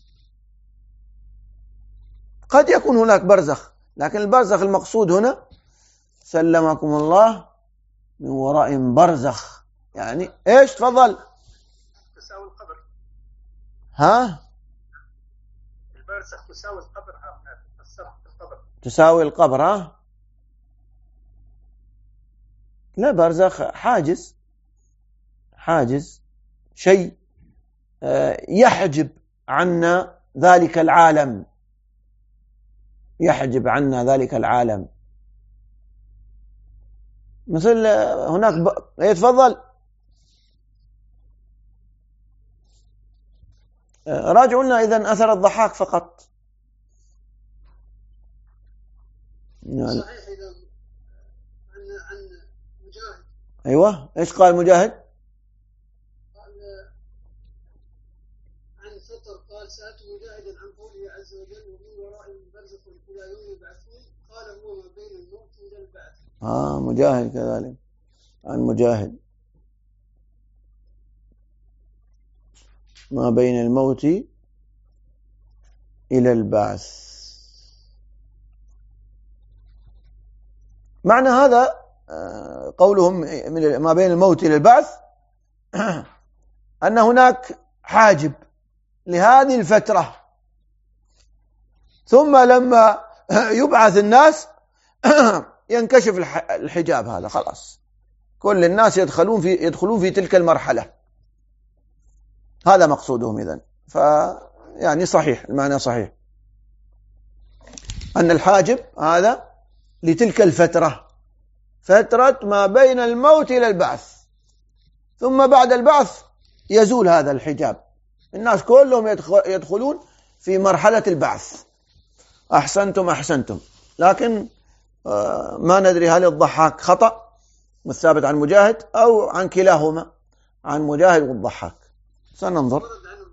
قد يكون هناك برزخ، لكن البرزخ المقصود هنا سلمكم الله من ورائهم برزخ، يعني إيش؟ تفضل. تساوي القبر. ها؟ البرزخ تساوي القبر، فسرها القبر. تساوي القبر، ها؟ لا، برزخ حاجز، حاجز شيء يحجب عنا ذلك العالم، يحجب عنا ذلك العالم. مثل هناك يتفضل. راجعوا لنا إذن أثر الضحاك فقط. صحيح. إذا عن مجاهد. أيوة، إيش قال مجاهد؟ قال عن فطر، قال سألت مجاهدا عن قوله عز وجل ومن ورائهم برزخ إلى يوم يبعثون، قال هو ما بين الموت إلى البعث. مجاهد كذلك، عن مجاهد ما بين الموت إلى البعث. معنى هذا قولهم ما بين الموت إلى البعث أن هناك حاجب لهذه الفترة، ثم لما يبعث الناس ينكشف الحجاب هذا، خلاص كل الناس يدخلون في تلك المرحلة. هذا مقصودهم إذن. فيعني صحيح، المعنى صحيح. أن الحاجب هذا لتلك الفترة، فترة ما بين الموت إلى البعث، ثم بعد البعث يزول هذا الحجاب، الناس كلهم يدخلون في مرحلة البعث. أحسنتم أحسنتم. لكن ما ندري هل الضحاك خطأ والثابت عن مجاهد أو عن كلاهما، عن مجاهد والضحاك، سننظر.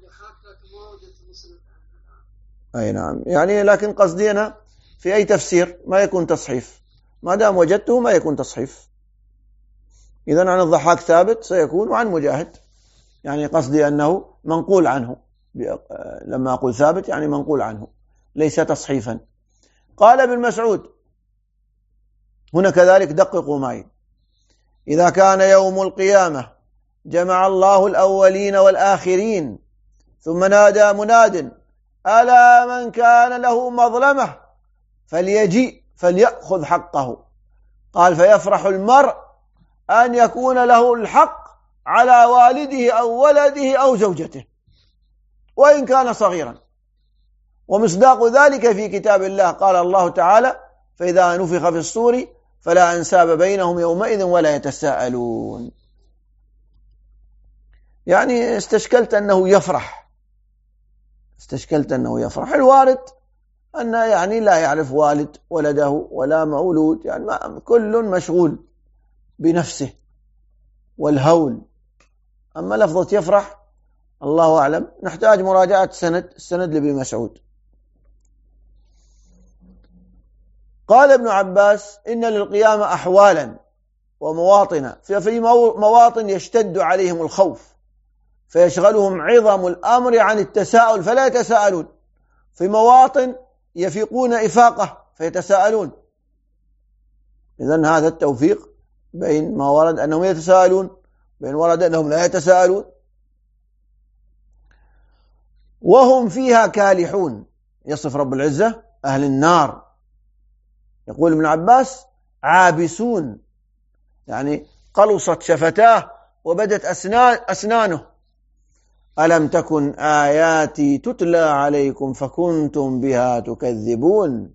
أي نعم، يعني لكن قصدينا في أي تفسير ما يكون تصحيف، ما دام وجدته ما يكون تصحيف. إذن عن الضحاك ثابت سيكون، وعن مجاهد يعني قصدي أنه منقول عنه، لما أقول ثابت يعني منقول عنه ليس تصحيفا. قال ابن مسعود هنا كذلك دققوا معي: إذا كان يوم القيامة جمع الله الأولين والآخرين، ثم نادى مناد: ألا من كان له مظلمة فليجيء فليأخذ حقه. قال: فيفرح المرء أن يكون له الحق على والده أو ولده أو زوجته وإن كان صغيرا. ومصداق ذلك في كتاب الله، قال الله تعالى: فإذا نفخ في الصور فلا أنساب بينهم يومئذ ولا يتساءلون. يعني استشكلت أنه يفرح، الوارد أن يعني لا يعرف والد ولده ولا مولود، يعني كل مشغول بنفسه والهول. أما لفظة يفرح الله أعلم، نحتاج مراجعة السند لابن مسعود. قال ابن عباس: إن للقيامة أحوالا ومواطن، في مواطن يشتد عليهم الخوف فيشغلهم عظم الأمر عن التساؤل فلا يتساءلون، في مواطن يفيقون إفاقة فيتساءلون. إذن هذا التوفيق بين ما ورد أنهم يتساءلون بين ورد أنهم لا يتساءلون. وهم فيها كالحون، يصف رب العزة أهل النار. يقول ابن عباس: عابسون، يعني قلصت شفتاه وبدت أسنانه. ألم تكن آياتي تتلى عليكم فكنتم بها تكذبون.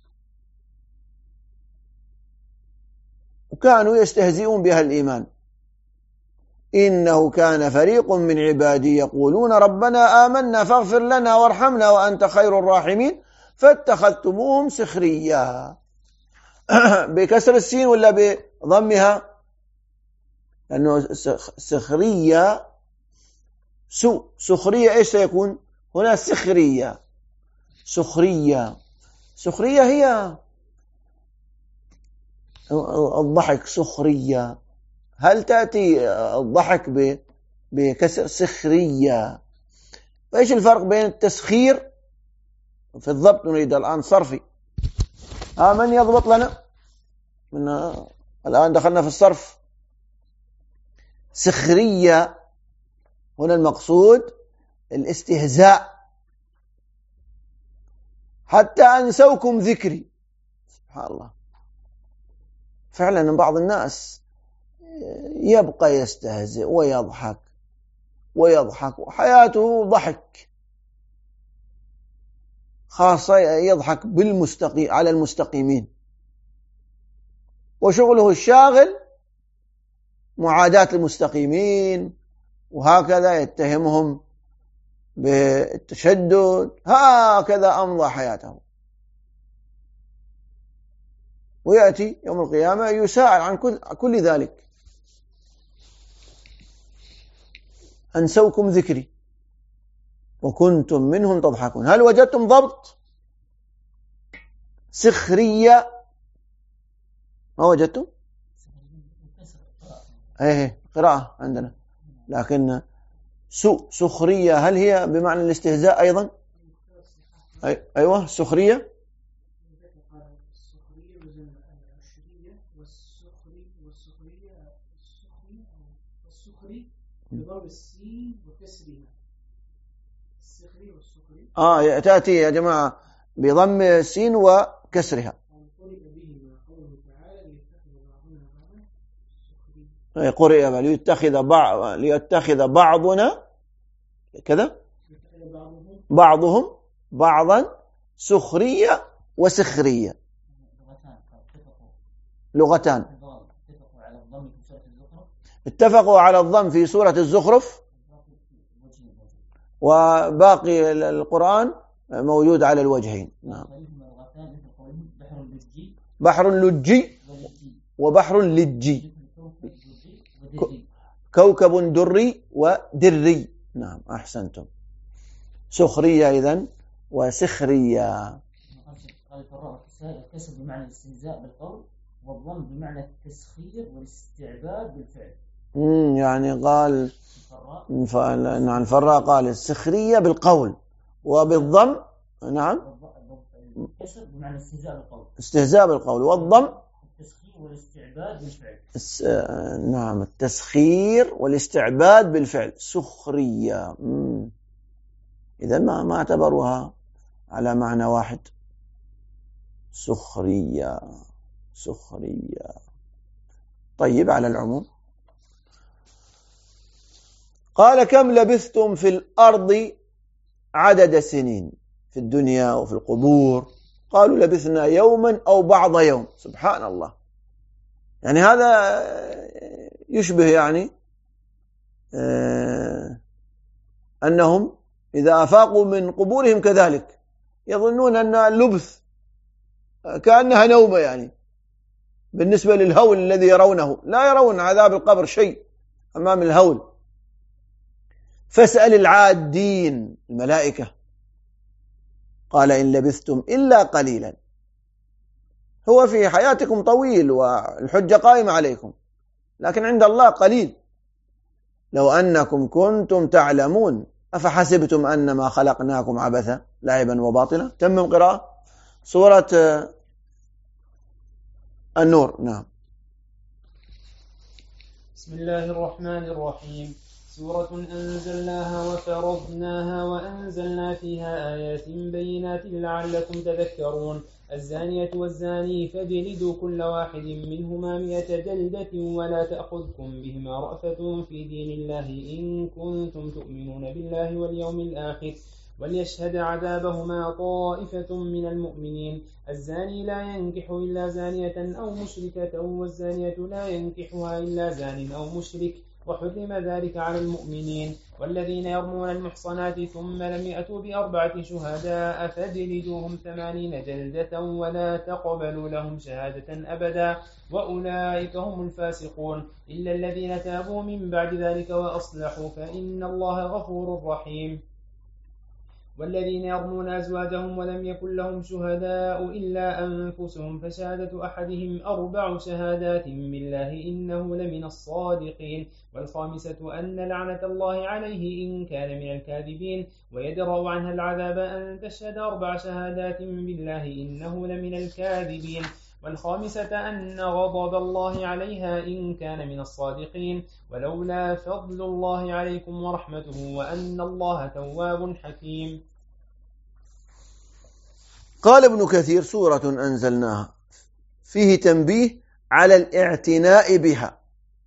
وكانوا يستهزئون بها الإيمان. إنه كان فريق من عبادي يقولون ربنا آمنا فاغفر لنا وارحمنا وأنت خير الراحمين فاتخذتموهم سخريا. بكسر السين ولا بضمها؟ لأنه سخرية سخرية إيش سيكون هنا؟ سخرية هي الضحك. سخرية هل تأتي الضحك بكسر؟ سخرية. فإيش الفرق بين التسخير في الضبط؟ نريد الآن صرفي. من يضبط لنا؟ الآن دخلنا في الصرف. سخرية هنا المقصود الاستهزاء، حتى أنسوكم ذكري. سبحان الله، فعلا بعض الناس يبقى يستهزئ ويضحك وحياته ضحك، خاصة يضحك على المستقيمين، وشغله الشاغل معاداة المستقيمين، وهكذا يتهمهم بالتشدد. هكذا أمضى حياته، ويأتي يوم القيامة يساءل عن كل ذلك. أنسوكم ذكري وكنتم منهم تضحكون. هل وجدتم ضبط؟ سخرية ما وجدتم؟ قراءة عندنا، لكن سخرية هل هي بمعنى الاستهزاء أيضا؟ أيوة، سخرية. بضم السين وكسرها. تأتي يا جماعة بضم السين وكسرها. قرئ ليتخذ بعضنا كذا بعضهم بعضا سخرية وسخرية. لغتان اتفقوا على الضم في سورة الزخرف، وباقي القرآن موجود على الوجهين. نعم. بحر لجي وبحر لجي، كوكب دري ودري. نعم أحسنتم. سخرية إذن وسخرية. الكسر بمعنى الاستهزاء بالقول، والضم بمعنى التسخير والاستعباد بالفعل. يعني قال نعم الفراء قال السخرية بالقول وبالضم. نعم الكسر بمعنى الاستهزاء بالقول، استهزاء بالقول، والضم التسخير والاستعباد بالفعل. نعم التسخير والاستعباد بالفعل. سخرية. إذا ما اعتبروها على معنى واحد. سخرية. طيب على العموم. قال كم لبثتم في الأرض عدد سنين، في الدنيا وفي القبور. قالوا لبثنا يوما أو بعض يوم. سبحان الله. يعني هذا يشبه يعني أنهم إذا أفاقوا من قبورهم كذلك يظنون أن اللبث كأنها نومة، يعني بالنسبة للهول الذي يرونه، لا يرون عذاب القبر شيء أمام الهول. فاسأل العادين الملائكة. قال إن لبثتم إلا قليلا. هو في حياتكم طويل والحجة قائمة عليكم، لكن عند الله قليل. لو أنكم كنتم تعلمون أفحسبتم أنما خلقناكم عبثا لعبا وباطلا. تمم قراءة سورة النور. نعم. بسم الله الرحمن الرحيم. سورة أنزلناها وفرضناها وأنزلنا فيها آيات بينات لعلكم تذكرون. الزانية والزاني فاجلدوا كل واحد منهما 100 جلدة ولا تأخذكم بهما رأفة في دين الله إن كنتم تؤمنون بالله واليوم الآخر وليشهد عذابهما طائفة من المؤمنين. الزاني لا ينكح إلا زانية أو مشركة والزانية لا ينكحها إلا زان أو مشرك وحرم ذلك على المؤمنين. والذين يرمون المحصنات ثم لم يأتوا ب4 شهداء فاجلدوهم 80 جلدة ولا تقبلوا لهم شهادة أبدا وأولئك هم الفاسقون إلا الذين تابوا من بعد ذلك وأصلحوا فإن الله غفور رحيم. والذين يرمون أزواجهم ولم يكن لهم شهداء إلا أنفسهم فشهادة أحدهم 4 شهادات بالله إنه لمن الصادقين. والخامسة أن لعنة الله عليه إن كان من الكاذبين ويدرأ عنها العذاب أن تشهد 4 شهادات بالله إنه لمن الكاذبين. والخامسة أن غضب الله عليها إن كان من الصادقين ولولا فضل الله عليكم ورحمته وأن الله تواب حكيم. قال ابن كثير سورة أنزلناها فيه تنبيه على الاعتناء بها،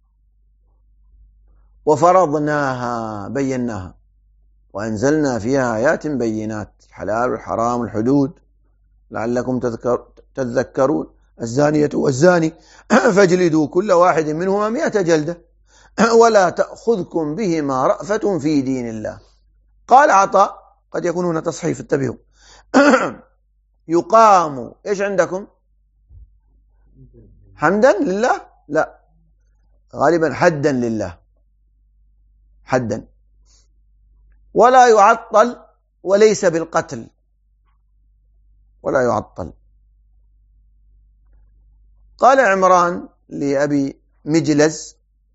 وفرضناها بيناها، وأنزلنا فيها آيات بينات الحلال والحرام والحدود لعلكم تذكرون. الزانية والزاني فاجلدوا كل واحد منهما 100 جلدة ولا تأخذكم بهما رأفة في دين الله. قال عطاء قد يكون هنا تصحيف، انتبهوا. يقام إيش عندكم؟ حمدا لله؟ لا، غالبا حدا لله، حدا. ولا يعطل وليس بالقتل، ولا يعطل. قال عمران لأبي مجلز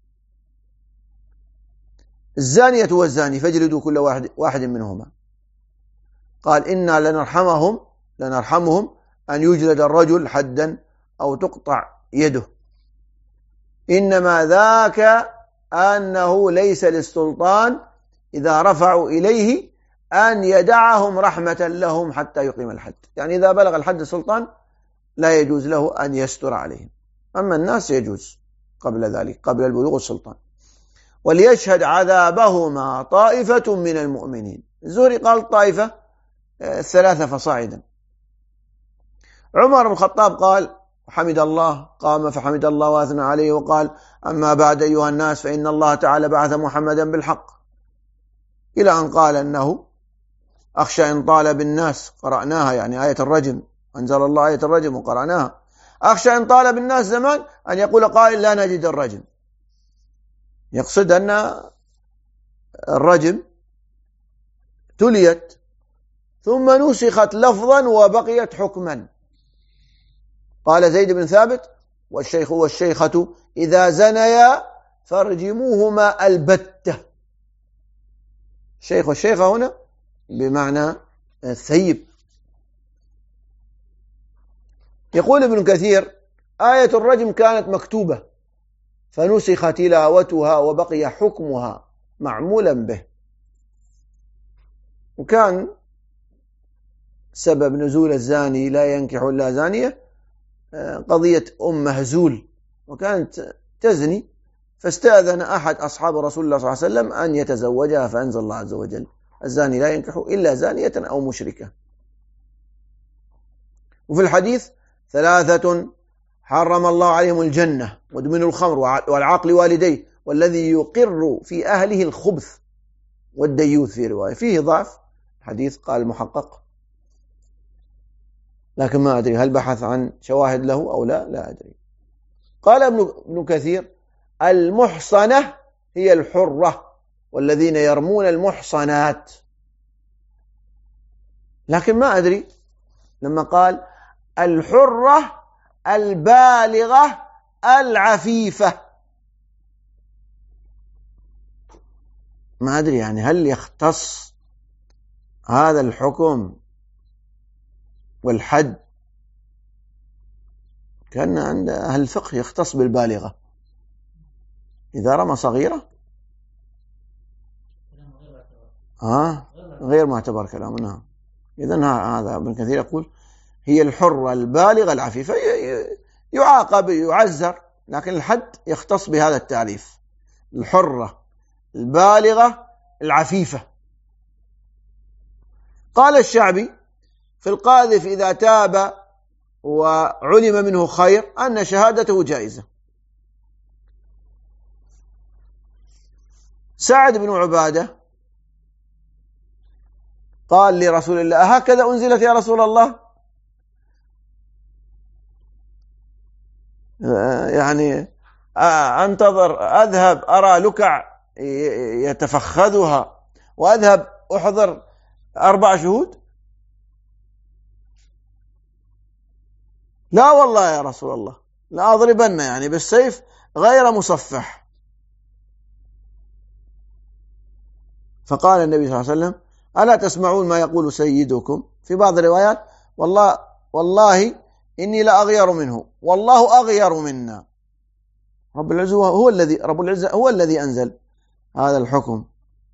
الزانية والزاني فاجلدوا كل واحد منهما. قال إنا لنرحمهم أن يجلد الرجل حدا أو تقطع يده، إنما ذاك أنه ليس للسلطان إذا رفعوا إليه أن يدعهم رحمة لهم حتى يقيم الحد. يعني إذا بلغ الحد السلطان لا يجوز له أن يستر عليهم، أما الناس يجوز قبل ذلك، قبل البلوغ السلطان. وليشهد عذابهما طائفة من المؤمنين. الزهري قال طائفة 3 فصاعدا. عمر بن الخطاب قال حمد الله، قام فحمد الله وأثنى عليه وقال أما بعد أيها الناس فإن الله تعالى بعث محمدا بالحق، إلى أن قال أنه أخشى إن طال بالناس، قرأناها يعني آية الرجم، أنزل الله آية الرجم وقرأناها، أخشى إن طال بالناس زمان أن يقول قائل لا نجد الرجم، يقصد أن الرجم تليت ثم نسخت لفظا وبقيت حكما. قال زيد بن ثابت والشيخ والشيخة إذا زنيا فارجموهما البتة. الشيخ والشيخة هنا بمعنى الثيب. يقول ابن كثير آية الرجم كانت مكتوبة فنسخ تلاوتها وبقي حكمها معمولا به. وكان سبب نزول الزاني لا ينكح إلا زانية قضية مهزول، وكانت تزني فاستأذن أحد أصحاب رسول الله صلى الله عليه وسلم أن يتزوجها، فأنزل الله عز وجل الزاني لا ينكح إلا زانية أو مشركة. وفي الحديث 3 حرم الله عليهم الجنة مدمن الخمر والعاقل والديه والذي يقر في أهله الخبث والديوث، في رواية فيه ضعف حديث قال المحقق، لكن ما أدري هل بحث عن شواهد له أو لا أدري. قال ابن كثير المحصنة هي الحرة والذين يرمون المحصنات، لكن ما أدري لما قال الحرة البالغة العفيفة، ما أدري يعني هل يختص هذا الحكم والحد؟ كان عند أهل الفقه يختص بالبالغة إذا رمى صغيرة غير معتبر كلامنا. إذن هذا ابن كثير يقول هي الحرة البالغة العفيفة، يعاقب يعزر، لكن الحد يختص بهذا التعريف، الحرة البالغة العفيفة. قال الشعبي في القاذف إذا تاب وعلم منه خير أن شهادته جائزة. سعد بن عبادة قال لرسول الله هكذا أنزلت يا رسول الله؟ يعني أنتظر أذهب أرى لكع يتفخذها وأذهب أحضر 4 شهود؟ لا والله يا رسول الله لا أضربن يعني بالسيف غير مصفح. فقال النبي صلى الله عليه وسلم ألا تسمعون ما يقول سيدكم؟ في بعض الروايات والله إني لأغير منه والله أغير منا. رب العزة هو الذي أنزل هذا الحكم.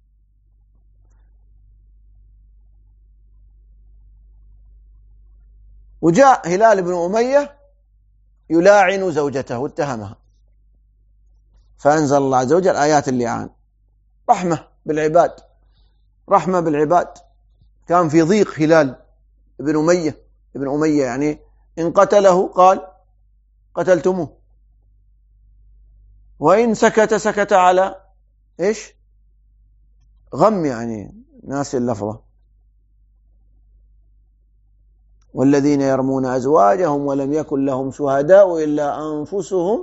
وجاء هلال بن أمية يلاعن زوجته واتهمها، فأنزل الله عز وجل آيات اللعان رحمة بالعباد. كان في ضيق هلال بن أمية يعني إن قتله قال قتلتموه، وإن سكت على إيش غم، يعني ناسي اللفظة. والذين يرمون أزواجهم ولم يكن لهم شهداء إلا أنفسهم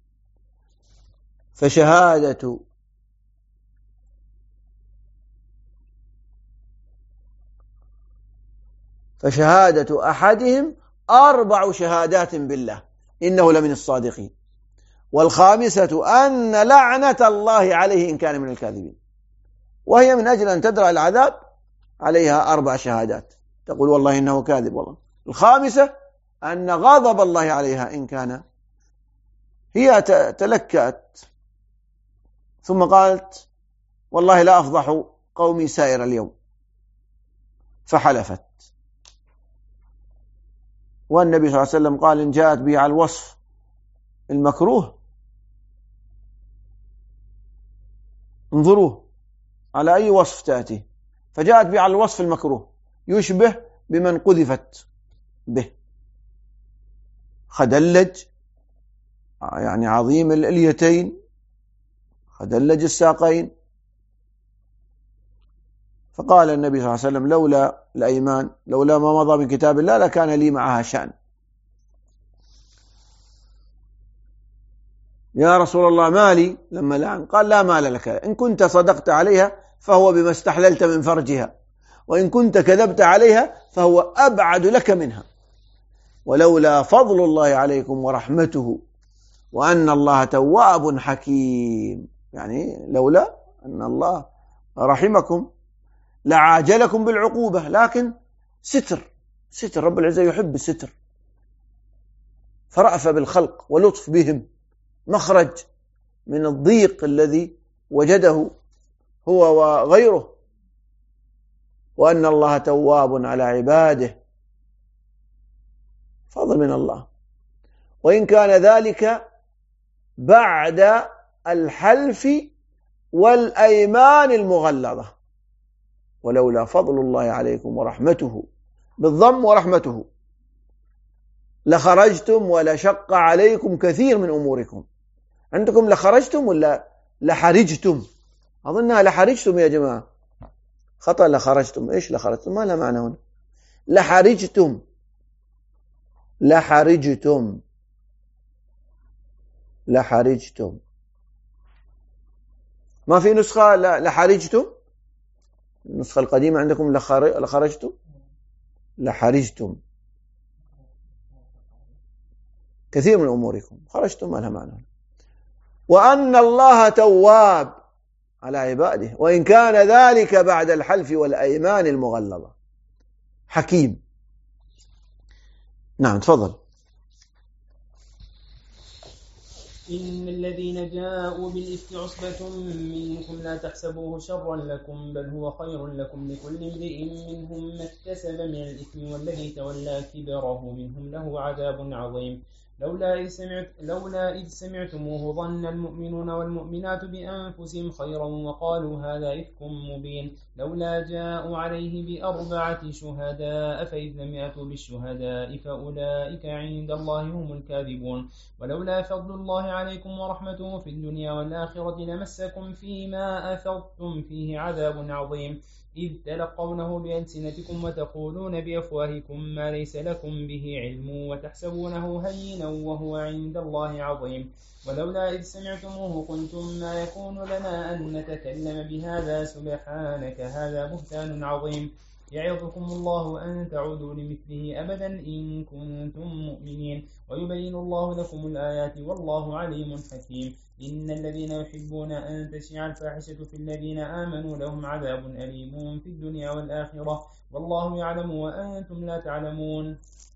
فشهادة أحدهم 4 شهادات بالله إنه لمن الصادقين، والخامسة أن لعنة الله عليه إن كان من الكاذبين. وهي من أجل أن تدرأ العذاب عليها 4 شهادات، تقول والله إنه كاذب والله. الخامسة أن غضب الله عليها إن كان. هي تلكأت ثم قالت والله لا أفضح قومي سائر اليوم، فحلفت. والنبي صلى الله عليه وسلم قال إن جاءت به على الوصف المكروه انظروه على أي وصف تأتي، فجاءت به على الوصف المكروه يشبه بمن قذفت به، خدلج يعني عظيم الإليتين، خدلج الساقين. فقال النبي صلى الله عليه وسلم: لولا الأيمان، لولا ما مضى من كتاب الله لكان لي معها شأن. يا رسول الله مالي لما لعن؟ قال: لا مال لك، إن كنت صدقت عليها فهو بما استحللت من فرجها، وإن كنت كذبت عليها فهو أبعد لك منها. ولولا فضل الله عليكم ورحمته وأن الله تواب حكيم، يعني لولا أن الله رحمكم لعاجلكم بالعقوبة، لكن ستر رب العزة يحب الستر، فرأف بالخلق ولطف بهم، مخرج من الضيق الذي وجده هو وغيره. وأن الله تواب على عباده، فضل من الله. وإن كان ذلك بعد الحلف والأيمان المغلظة. ولولا فضل الله عليكم ورحمته بالضم ورحمته لخرجتم ولشق عليكم كثير من أموركم. عندكم لخرجتم ولا لحرجتم؟ أظنها لحرجتم يا جماعة، خطأ. لخرجتم، إيش لخرجتم؟ ما لها معنى هنا. لحرجتم، لحرجتم، لحرجتم. ما في نسخة لحرجتم؟ النسخة القديمة عندكم لخرجتم، لحرجتم كثير من أموركم، خرجتم ما لها معنى. وأن الله تواب على عباده وإن كان ذلك بعد الحلف والأيمان المغلظة، حكيم. نعم تفضل. إن الذين جاءوا بالإفك عصبة منكم لا تحسبوه شرا لكم بل هو خير لكم، لكل امرئ منهم ما اكتسب من الإثم والذي تولى كبره منهم له عذاب عظيم. لولا إذ سمعتموه ظن المؤمنون والمؤمنات بأنفسهم خيرا وقالوا هذا إفك مبين، لولا جاءوا عليه بأربعة شهداء فإذ لم يأتوا بالشهداء فأولئك عند الله هم الكاذبون. ولولا فضل الله عليكم ورحمته في الدنيا والآخرة لمسكم فيما أفضتم فيه عذاب عظيم، إذ تلقونه بألسنتكم وتقولون بأفواهكم ما ليس لكم به علم وتحسبونه هينا وهو عند الله عظيم. ولولا إذ سمعتموه قلتم ما يكون لنا أن نتكلم بهذا سبحانك هذا بهتان عظيم، يعظكم الله أن تعودوا لمثله أبدا إن كنتم مؤمنين، ويبين الله لكم الآيات والله عليم حكيم. إن الذين يحبون أن تشيع الفاحشة في الذين آمنوا لهم عذاب أليم في الدنيا والآخرة والله يعلم وأنتم لا تعلمون.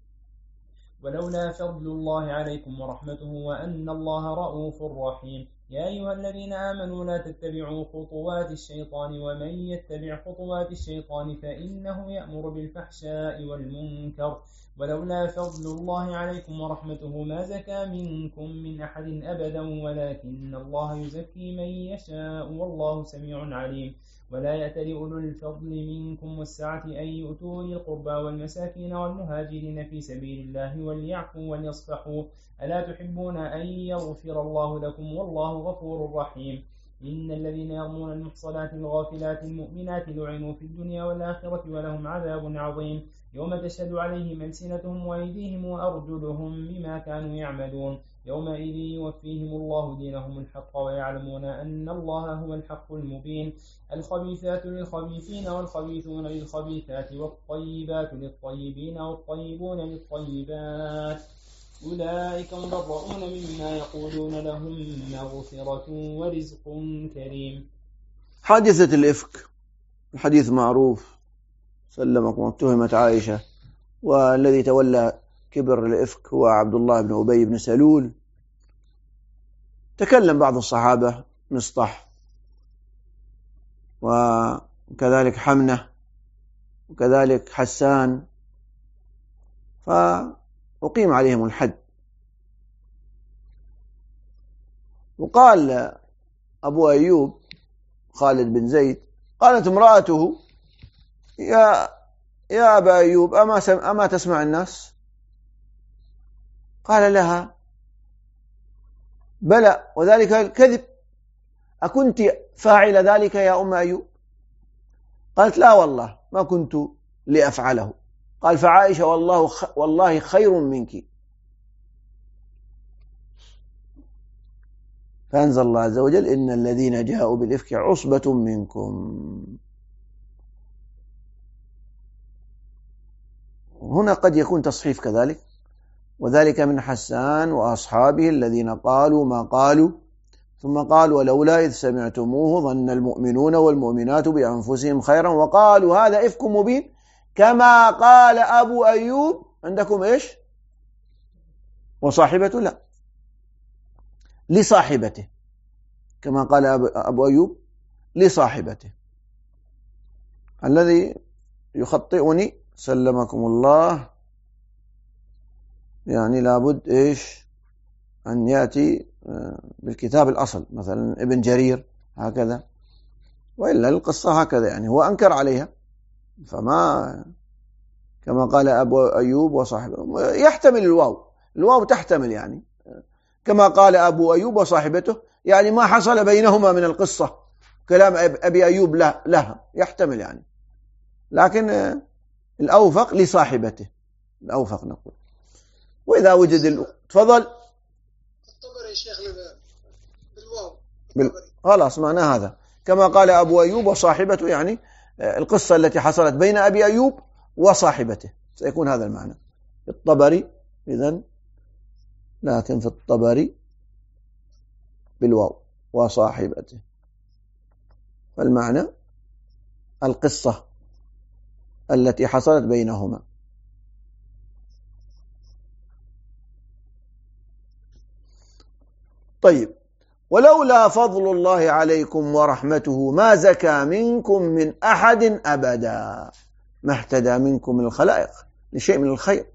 ولولا فضل الله عليكم ورحمته وأن الله رؤوف رحيم. يا أيها الذين آمنوا لا تتبعوا خطوات الشيطان ومن يتبع خطوات الشيطان فإنه يأمر بالفحشاء والمنكر. ولولا فضل الله عليكم ورحمته ما زكى منكم من أحد أبدا ولكن الله يزكي من يشاء والله سميع عليم. ولا يأتل أولو الفضل منكم والسعة أن يؤتوا أولي القربى والمساكين والمهاجرين في سبيل الله وليعفوا وليصفحوا ألا تحبون أن يغفر الله لكم والله غفور رحيم. إن الذين يرمون المحصنات الغافلات المؤمنات لعنوا في الدنيا والآخرة ولهم عذاب عظيم، يوم تشهد عليهم ألسنتهم وأيديهم وأرجلهم بما كانوا يعملون، يومئذ يوفيهم الله دينهم الحق ويعلمون أن الله هو الحق المبين. الخبيثات للخبيثين والخبيثون للخبيثات والطيبات للطيبين والطيبون للطيبات أولئك مبرؤون مما يقولون لهم مغفرة ورزق كريم. حادثة الإفك الحديث معروف، سلمكم اتهمت عائشة والذي تولى كبر الإفك هو عبد الله بن أبي بن سلول. تكلم بعض الصحابة مصطح وكذلك حمنة وكذلك حسان فأقيم عليهم الحد. وقال أبو أيوب خالد بن زيد قالت امرأته يا أبا أيوب أما تسمع الناس؟ قال لها بلى وذلك الكذب، أكنت فاعل ذلك يا أم أيوب؟ قالت لا والله ما كنت لأفعله. قال فعائشة والله خير منك. فأنزل الله عز وجل إن الذين جاءوا بالإفك عصبة منكم. هنا قد يكون تصحيف كذلك، وذلك من حسان وأصحابه الذين قالوا ما قالوا ثم قالوا ولولا إذ سمعتموه ظن المؤمنون والمؤمنات بأنفسهم خيرا وقالوا هذا إفك مبين كما قال أبو أيوب. عندكم إيش؟ وصاحبته؟ لا، لصاحبته، كما قال أبو أيوب لصاحبته. الذي يخطئني سلمكم الله يعني لابد إيش أن يأتي بالكتاب الأصل، مثلا ابن جرير هكذا، وإلا القصة هكذا يعني هو أنكر عليها، فما كما قال أبو أيوب وصاحبه يحتمل الواو تحتمل يعني كما قال أبو أيوب وصاحبته، يعني ما حصل بينهما من القصة كلام أبي أيوب لها يحتمل يعني، لكن الأوفق لصاحبته، الأوفق نقول. وإذا وجد تفضل الطبري يا شيخ بالواو خلاص معنى هذا كما قال أبو أيوب وصاحبته، يعني القصة التي حصلت بين أبي أيوب وصاحبته سيكون هذا المعنى. الطبري إذن، لكن في الطبري بالواو وصاحبته، فالمعنى القصة التي حصلت بينهما. طيب، ولولا فضل الله عليكم ورحمته ما زكى منكم من أحد أبدا ما اهتدى منكم من الخلائق لشيء من الخير.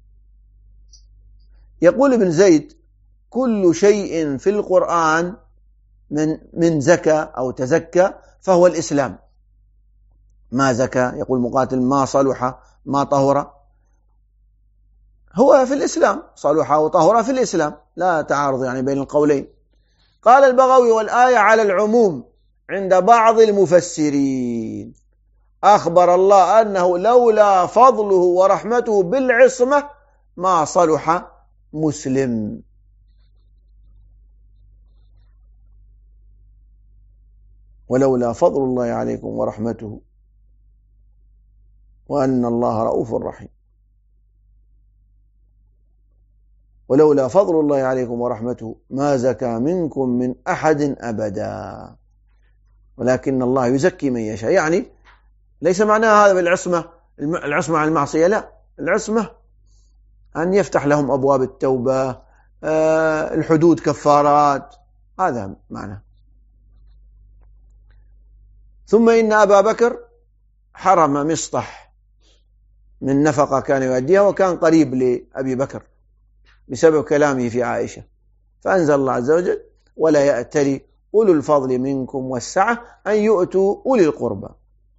يقول ابن زيد كل شيء في القرآن من زكى أو تزكى فهو الإسلام. ما زكى يقول مقاتل ما صلح ما طهر، هو في الإسلام، صلح وطهر في الإسلام، لا تعارض يعني بين القولين. قال البغوي والآية على العموم عند بعض المفسرين، أخبر الله أنه لولا فضله ورحمته بالعصمة ما صلح مسلم. ولولا فضل الله عليكم ورحمته وأن الله رؤوف رحيم. ولولا فضل الله عليكم ورحمته ما زكى منكم من أحد أبدا ولكن الله يزكي من يشاء. يعني ليس معناها هذا بالعصمة العصمة عن المعصية، لا، العصمة أن يفتح لهم أبواب التوبة، الحدود كفارات، هذا معنى. ثم إن أبا بكر حرم مصطح من نفقة كان يؤديها وكان قريب لأبي بكر بسبب كلامه في عائشة، فأنزل الله عز وجل ولا يأتل أولو الفضل منكم والسعة أن يؤتوا أولي القربى.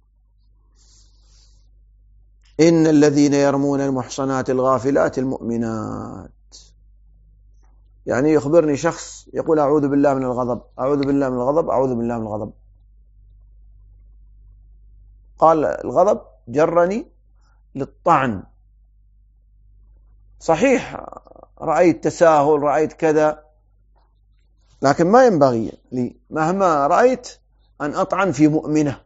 إن الذين يرمون المحصنات الغافلات المؤمنات، يعني يخبرني شخص يقول أعوذ بالله من الغضب، أعوذ بالله من الغضب، أعوذ بالله من الغضب. قال الغضب جرني للطعن، صحيح رأيت تساهل، رأيت كذا، لكن ما ينبغي لي مهما رأيت أن أطعن في مؤمنة.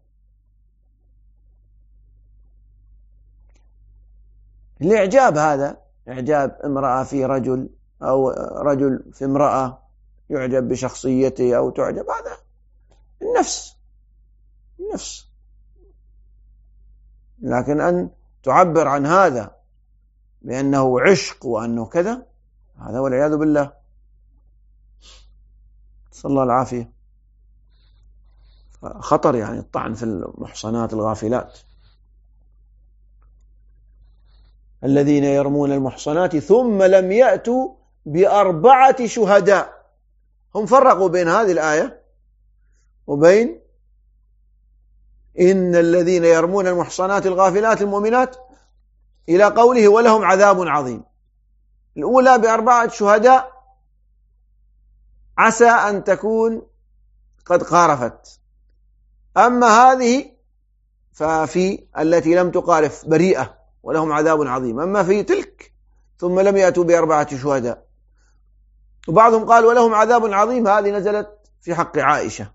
الإعجاب هذا إعجاب امرأة في رجل أو رجل في امرأة، يعجب بشخصيته أو تعجب، هذا النفس، لكن أن تعبر عن هذا بأنه عشق وأنه كذا، هذا والعياذ بالله، صلى الله العافية. خطر يعني الطعن في المحصنات الغافلات. الذين يرمون المحصنات ثم لم يأتوا ب4 شهداء. هم فرقوا بين هذه الآية وبين إن الذين يرمون المحصنات الغافلات المؤمنات إلى قوله ولهم عذاب عظيم. الأولى ب4 شهداء عسى أن تكون قد قارفت، أما هذه ففي التي لم تقارف بريئة ولهم عذاب عظيم، أما في تلك ثم لم يأتوا ب4 شهداء. وبعضهم قال ولهم عذاب عظيم، هذه نزلت في حق عائشة.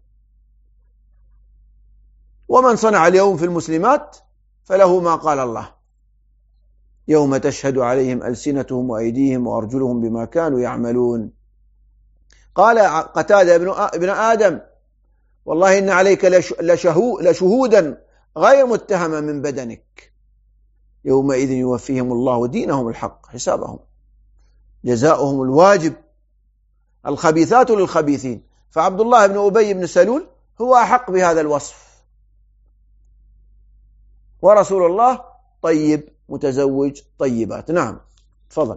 ومن صنع اليوم في المسلمات فله ما قال الله يوم تشهد عليهم ألسنتهم وأيديهم وأرجلهم بما كانوا يعملون. قال قتادة ابن آدم والله إن عليك لشهودا غير متهمة من بدنك، يومئذ يوفيهم الله دينهم الحق حسابهم جزاؤهم الواجب الخبيثات للخبيثين. فعبد الله بن أبي بن سلول هو أحق بهذا الوصف، ورسول الله طيب متزوج طيبات. نعم تفضل.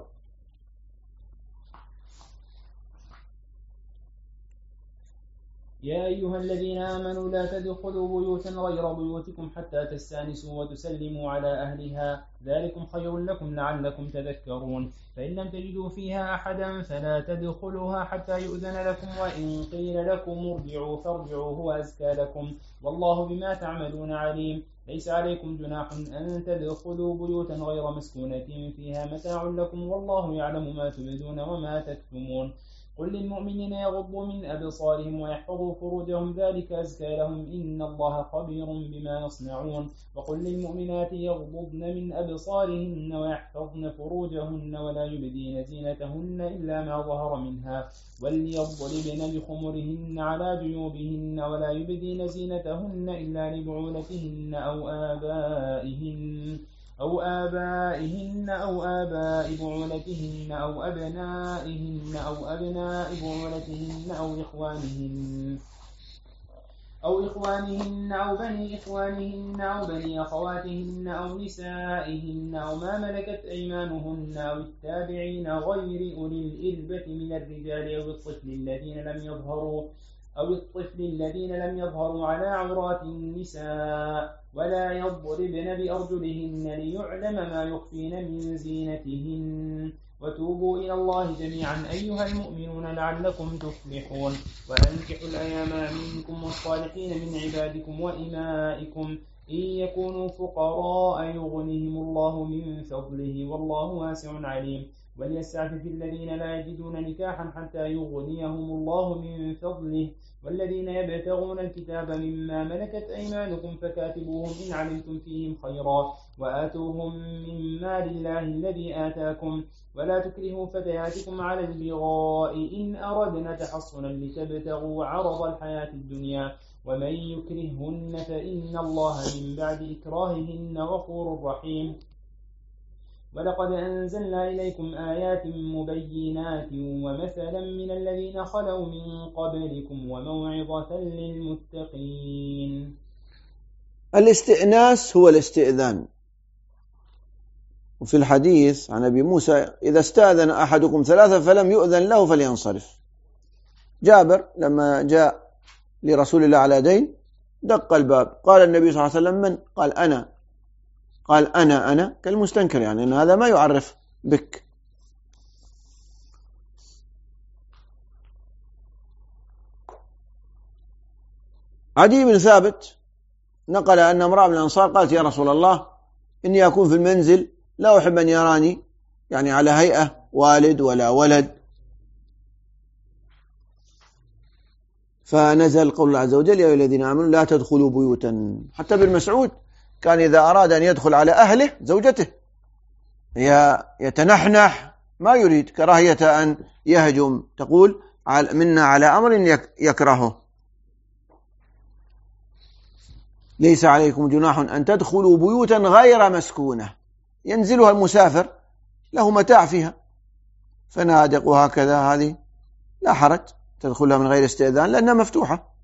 يا أيها الذين آمنوا لا تدخلوا بيوتا غير بيوتكم حتى تستأنسوا وتسلموا على أهلها ذلكم خير لكم لعلكم تذكرون. فإن لم تجدوا فيها أحدا فلا تدخلوها حتى يؤذن لكم، وإن قيل لكم ارجعوا فارجعوا هو أزكى لكم، والله بما تعملون عليم. ليس عليكم جناح أن تدخلوا بيوتا غير مسكونة فيها متاع لكم، والله يعلم ما تبدون وما تكتمون. قل للمؤمنين يغضوا من أبصارهم ويحفظوا فروجهم ذلك أزكى لهم إن الله خبير بما يصنعون. وقل للمؤمنات يغضضن من أبصارهن ويحفظن فروجهن ولا يبدين زينتهن إلا ما ظهر منها، وليضربن بخمرهن على جيوبهن ولا يبدين زينتهن إلا لبعولتهن أو آبائهن أو آباء بعولتهن أو أبنائهن أو أبناء بعولتهن أو إخوانهن أو بني إخوانهن أو بني أخواتهن أو نسائهن أو ما ملكت أيمانهن أو التابعين غير أولي الإربة من الرجال أو الطفل الذين لم يظهروا على عورات النساء، ولا يضربن بأرجلهن ليعلم ما يخفين من زينتهن. وتوبوا إلى الله جميعا أيها المؤمنون لعلكم تفلحون. وأنكحوا الأيام منكم والصالحين من عبادكم وإمائكم إن يكونوا فقراء يغنهم الله من فضله والله واسع عليم. وليستعفف الذين لا يجدون نكاحا حتى يغنيهم الله من فضله، والذين يبتغون الكتاب مما ملكت أيمانكم فكاتبوهم إن علمتم فيهم خيرا، وآتوهم من مال الله الذي آتاكم، ولا تكرهوا فتياتكم على البغاء إن أردنا تحصنا لتبتغوا عرض الحياة الدنيا، ومن يكرههن فإن الله من بعد إكراههن غفور رحيم. ولقد أنزلنا إليكم آيات مبينات ومثلا من الذين خلوا من قبلكم وموعظة للمتقين. الاستئناس هو الاستئذان. وفي الحديث عن أبي موسى إذا استأذن أحدكم 3 فلم يؤذن له فلينصرف. جابر لما جاء لرسول الله على دين دق الباب، قال النبي صلى الله عليه وسلم من؟ قال أنا. قال أنا كالمستنكر، يعني أن هذا ما يعرف بك. عدي بن ثابت نقل أن امرأة من الأنصار قالت يا رسول الله إني أكون في المنزل لا أحب أن يراني يعني على هيئة والد ولا ولد، فنزل قول الله عز وجل يا أيها الذين آمنوا لا تدخلوا بيوتا. حتى ابن مسعود كان إذا أراد أن يدخل على أهله زوجته يتنحنح ما يريد، كراهية أن يهجم، تقول منا على أمر يكرهه. ليس عليكم جناح أن تدخلوا بيوتا غير مسكونة، ينزلها المسافر له متاع فيها فنادق وهكذا، هذه لا حرج تدخلها من غير استئذان لأنها مفتوحة.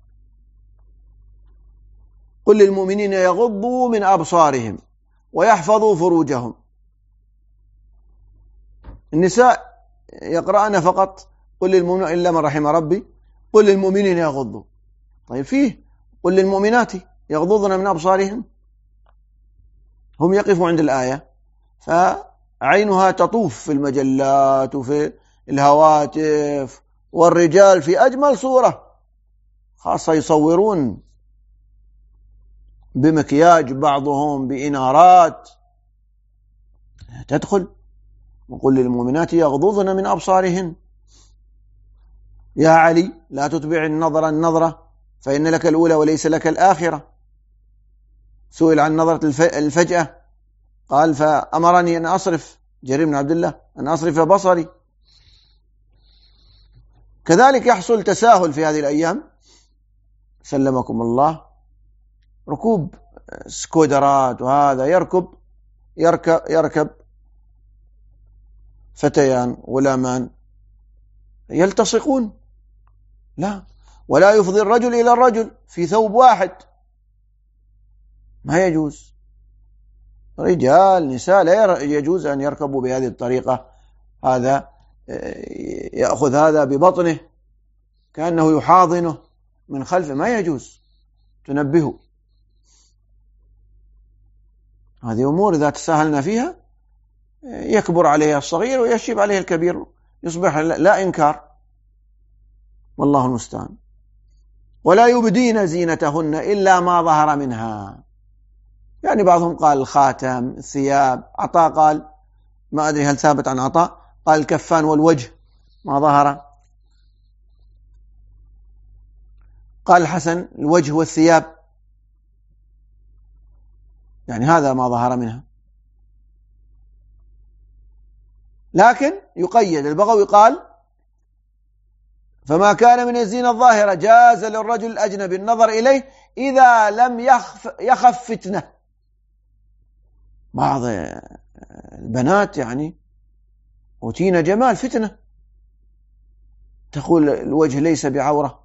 قل للمؤمنين يغضوا من أبصارهم ويحفظوا فروجهم. النساء يقرأن فقط قل للمؤمنين إلا من رحم ربي قل للمؤمنين يغضوا. طيب فيه قل للمؤمنات يغضضن من أبصارهم، هم يقفوا عند الآية عينها تطوف في المجلات وفي الهواتف، والرجال في أجمل صورة، خاصة يصورون بمكياج، بعضهم بإنارات. تدخل وقل للمؤمنات يغضضن من أبصارهن. يا علي لا تتبع النظرة فإن لك الأولى وليس لك الآخرة. سئل عن نظرة الفجأة قال فأمرني أن أصرف، جرير بن عبد الله، أن أصرف بصري. كذلك يحصل تساهل في هذه الأيام سلمكم الله، ركوب سكودرات، وهذا يركب فتيان غلامان يلتصقون، لا، ولا يفضي الرجل إلى الرجل في ثوب واحد، ما يجوز. رجال نساء لا يجوز أن يركبوا بهذه الطريقة. هذا يأخذ هذا ببطنه كأنه يحاضنه من خلفه، ما يجوز، تنبهه. هذه أمور إذا تساهلنا فيها يكبر عليها الصغير ويشيب عليه الكبير، يصبح لا إنكار، والله المستعان. ولا يبدين زينتهن إلا ما ظهر منها، يعني بعضهم قال الخاتم، الثياب. عطاء قال، ما أدري هل ثابت عن عطاء، قال الكفان والوجه ما ظهر. قال الحسن الوجه والثياب، يعني هذا ما ظهر منها. لكن يقيد. البغوي قال فما كان من الزينة الظاهرة جاز للرجل الأجنبي النظر إليه إذا لم يخف فتنة. بعض البنات يعني أوتينا جمال فتنة، تقول الوجه ليس بعورة،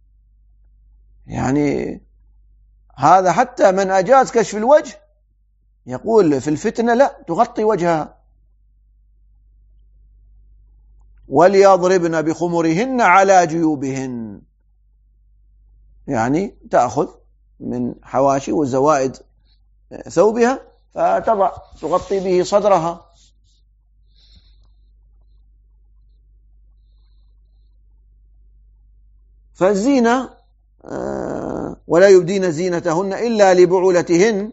يعني هذا حتى من أجاز كشف الوجه يقول في الفتنة لا، تغطي وجهها. وليضربن بخمرهن على جيوبهن، يعني تأخذ من حواشي وزوائد ثوبها فتضع تغطي به صدرها. فالزينة ولا يبدين زينتهن إلا لبعولتهن،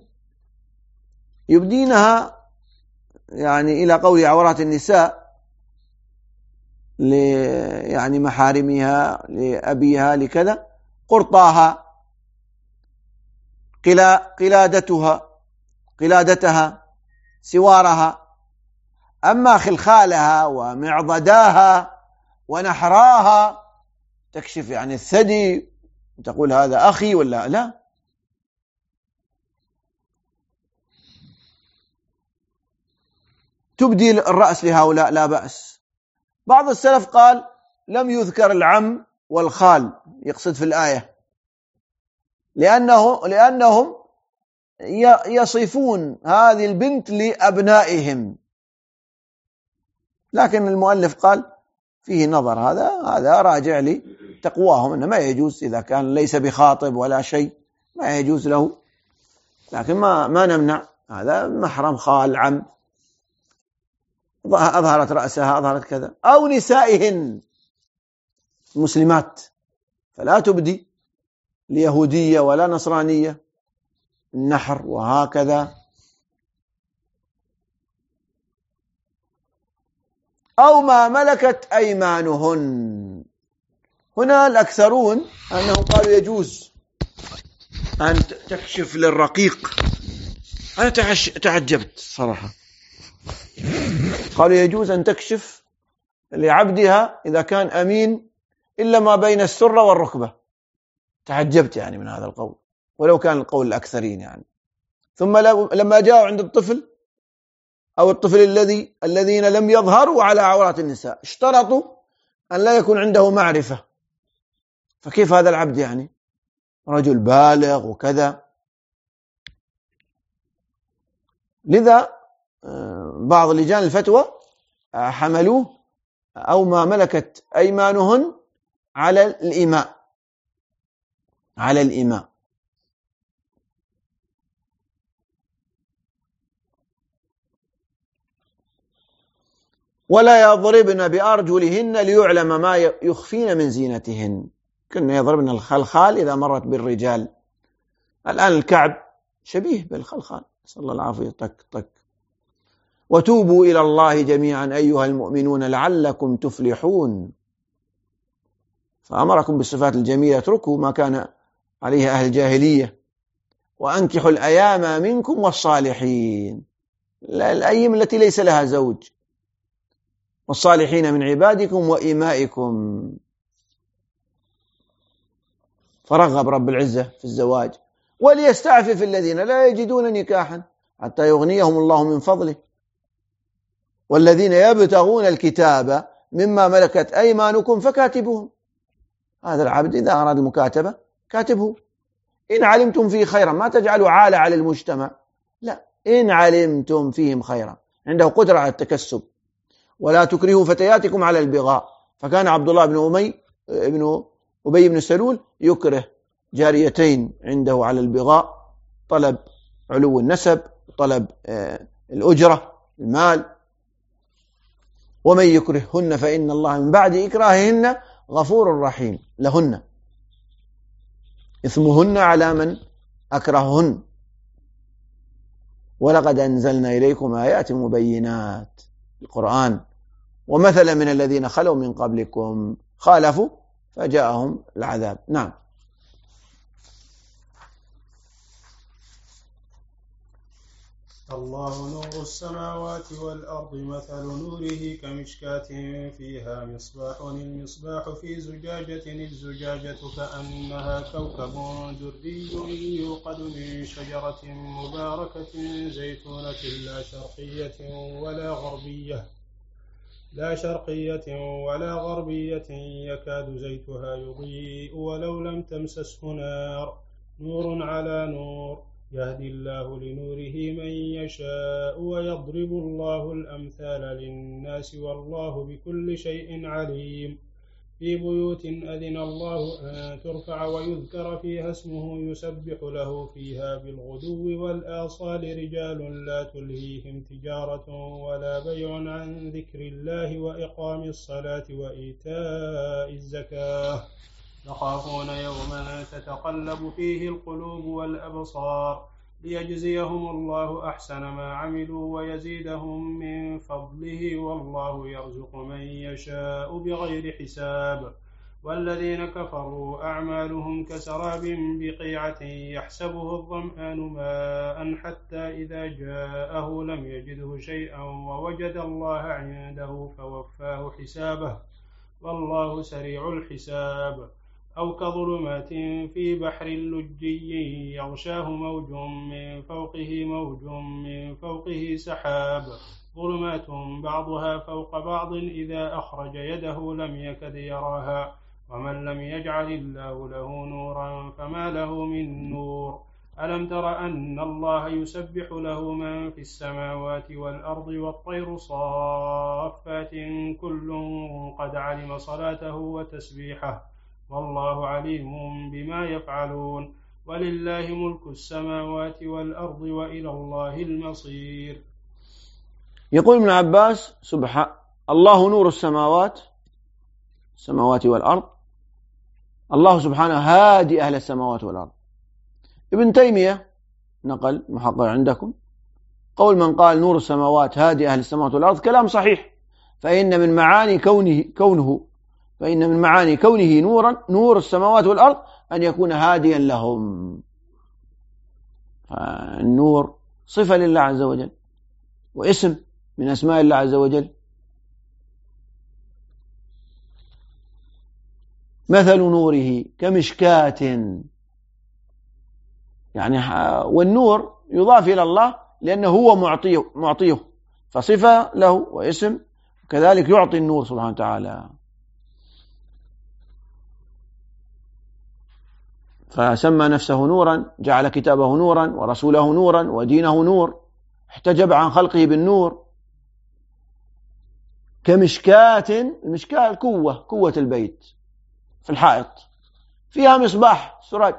يبدينها يعني إلى قول عورات النساء، يعني محارمها، لأبيها، لكذا، قرطاها، قلادتها، سوارها. أما خلخالها ومعضداها ونحراها تكشف يعني الثدي، تقول هذا أخي ولا لا. تبدي الرأس لهؤلاء لا بأس. بعض السلف قال لم يذكر العم والخال، يقصد في الآية، لأنهم يصفون هذه البنت لأبنائهم. لكن المؤلف قال فيه نظر، هذا راجع لتقواهم، إنه ما يجوز إذا كان ليس بخاطب ولا شيء، ما يجوز له. لكن ما نمنع، هذا محرم، خال، عم، أظهرت رأسها، أظهرت كذا. أو نسائهن مسلمات فلا تبدي ليهودية ولا نصرانية النحر وهكذا. أو ما ملكت أيمانهن. هنا الأكثرون أنهم قالوا يجوز أن تكشف للرقيق. أنا تعجبت صراحة، قالوا يجوز أن تكشف لعبدها إذا كان أمين إلا ما بين السرة والركبة. تعجبت يعني من هذا القول، ولو كان القول الأكثرين يعني. ثم لما جاءوا عند الطفل أو الطفل الذين لم يظهروا على عورات النساء اشترطوا أن لا يكون عنده معرفة. فكيف هذا العبد يعني رجل بالغ وكذا؟ لذا بعض لجان الفتوى حملوه أو ما ملكت أيمانهن على الإماء. ولا يضربن بأرجلهن ليعلم ما يخفين من زينتهن. كنا يضربن الخلخال إذا مرت بالرجال. الآن الكعب شبيه بالخلخال، نسأل الله العافية. طك طك. وتوبوا إلى الله جميعا أيها المؤمنون لعلكم تفلحون. فأمركم بالصفات الجميلة، اتركوا ما كان عليه أهل الجاهلية، وأنكحوا الأيام منكم والصالحين، الأيم التي ليس لها زوج، والصالحين من عبادكم وإمائكم. فرغب رب العزة في الزواج. وليستعفف الذين لا يجدون نكاحا حتى يغنيهم الله من فضله، والذين يبتغون الكتاب مما ملكت أيمانكم فكاتبوهم. هذا العبد إذا أراد المكاتبة كاتبه. إن علمتم فيه خيرا، ما تجعلوا عالة على المجتمع، لا، إن علمتم فيهم خيرا، عنده قدرة على التكسب. ولا تكرهوا فتياتكم على البغاء. فكان عبد الله بن أبي بن سلول يكره جاريتين عنده على البغاء، طلب علو النسب، طلب الأجرة، المال. ومن يكرههن فإن الله من بعد إكراههن غفور رحيم لهن، إثمهن على من أكرههن. ولقد أنزلنا إليكم آيات مبينات، القرآن، ومثلا من الذين خلوا من قبلكم خالفوا فجاءهم العذاب. نعم. الله نور السماوات والأرض، مثل نوره كمشكاة فيها مصباح، المصباح في زجاجة، الزجاجة كأنها كوكب دري يوقد من شجرة مباركة زيتونة لا شرقية ولا غربية يكاد زيتها يضيء ولو لم تمسسه نار، نور على نور، يهدي الله لنوره من يشاء ويضرب الله الأمثال للناس والله بكل شيء عليم. في بيوت أذن الله أن ترفع ويذكر فيها اسمه يسبح له فيها بالغدو والآصال رجال لا تلهيهم تجارة ولا بيع عن ذكر الله وإقام الصلاة وإيتاء الزكاة، يخافون يوما تتقلب فيه القلوب والأبصار، ليجزيهم الله أحسن ما عملوا ويزيدهم من فضله، والله يرزق من يشاء بغير حساب. والذين كفروا أعمالهم كسراب بقيعة يحسبه الظمآن ماء حتى إذا جاءه لم يجده شيئا ووجد الله عنده فوفاه حسابه، والله سريع الحساب. أو كظلمات في بحر لجي يغشاه موج من فوقه سحاب، ظلمات بعضها فوق بعض إذا أخرج يده لم يكد يراها، ومن لم يجعل الله له نورا فما له من نور. ألم تر أن الله يسبح له من في السماوات والأرض والطير صافات كل قد علم صلاته وتسبيحه، والله عليم بما يفعلون. ولله ملك السماوات والأرض وإلى الله المصير. يقول ابن عباس الله نور السماوات والأرض، الله سبحانه هادي أهل السماوات والأرض. ابن تيمية نقل محقق عندكم قول من قال نور السماوات هادي أهل السماوات والأرض كلام صحيح، فإن من معاني كونه نور السماوات والأرض أن يكون هاديا لهم. فالنور صفة لله عز وجل واسم من أسماء الله عز وجل. مثل نوره كمشكاة، يعني والنور يضاف إلى الله لأنه هو معطيه، فصفة له واسم، كذلك يعطي النور سبحانه وتعالى. فسمى نفسه نورا، جعل كتابه نورا ورسوله نورا ودينه نور، احتجب عن خلقه بالنور. كمشكاة، المشكاة قوة البيت في الحائط، فيها مصباح سراج.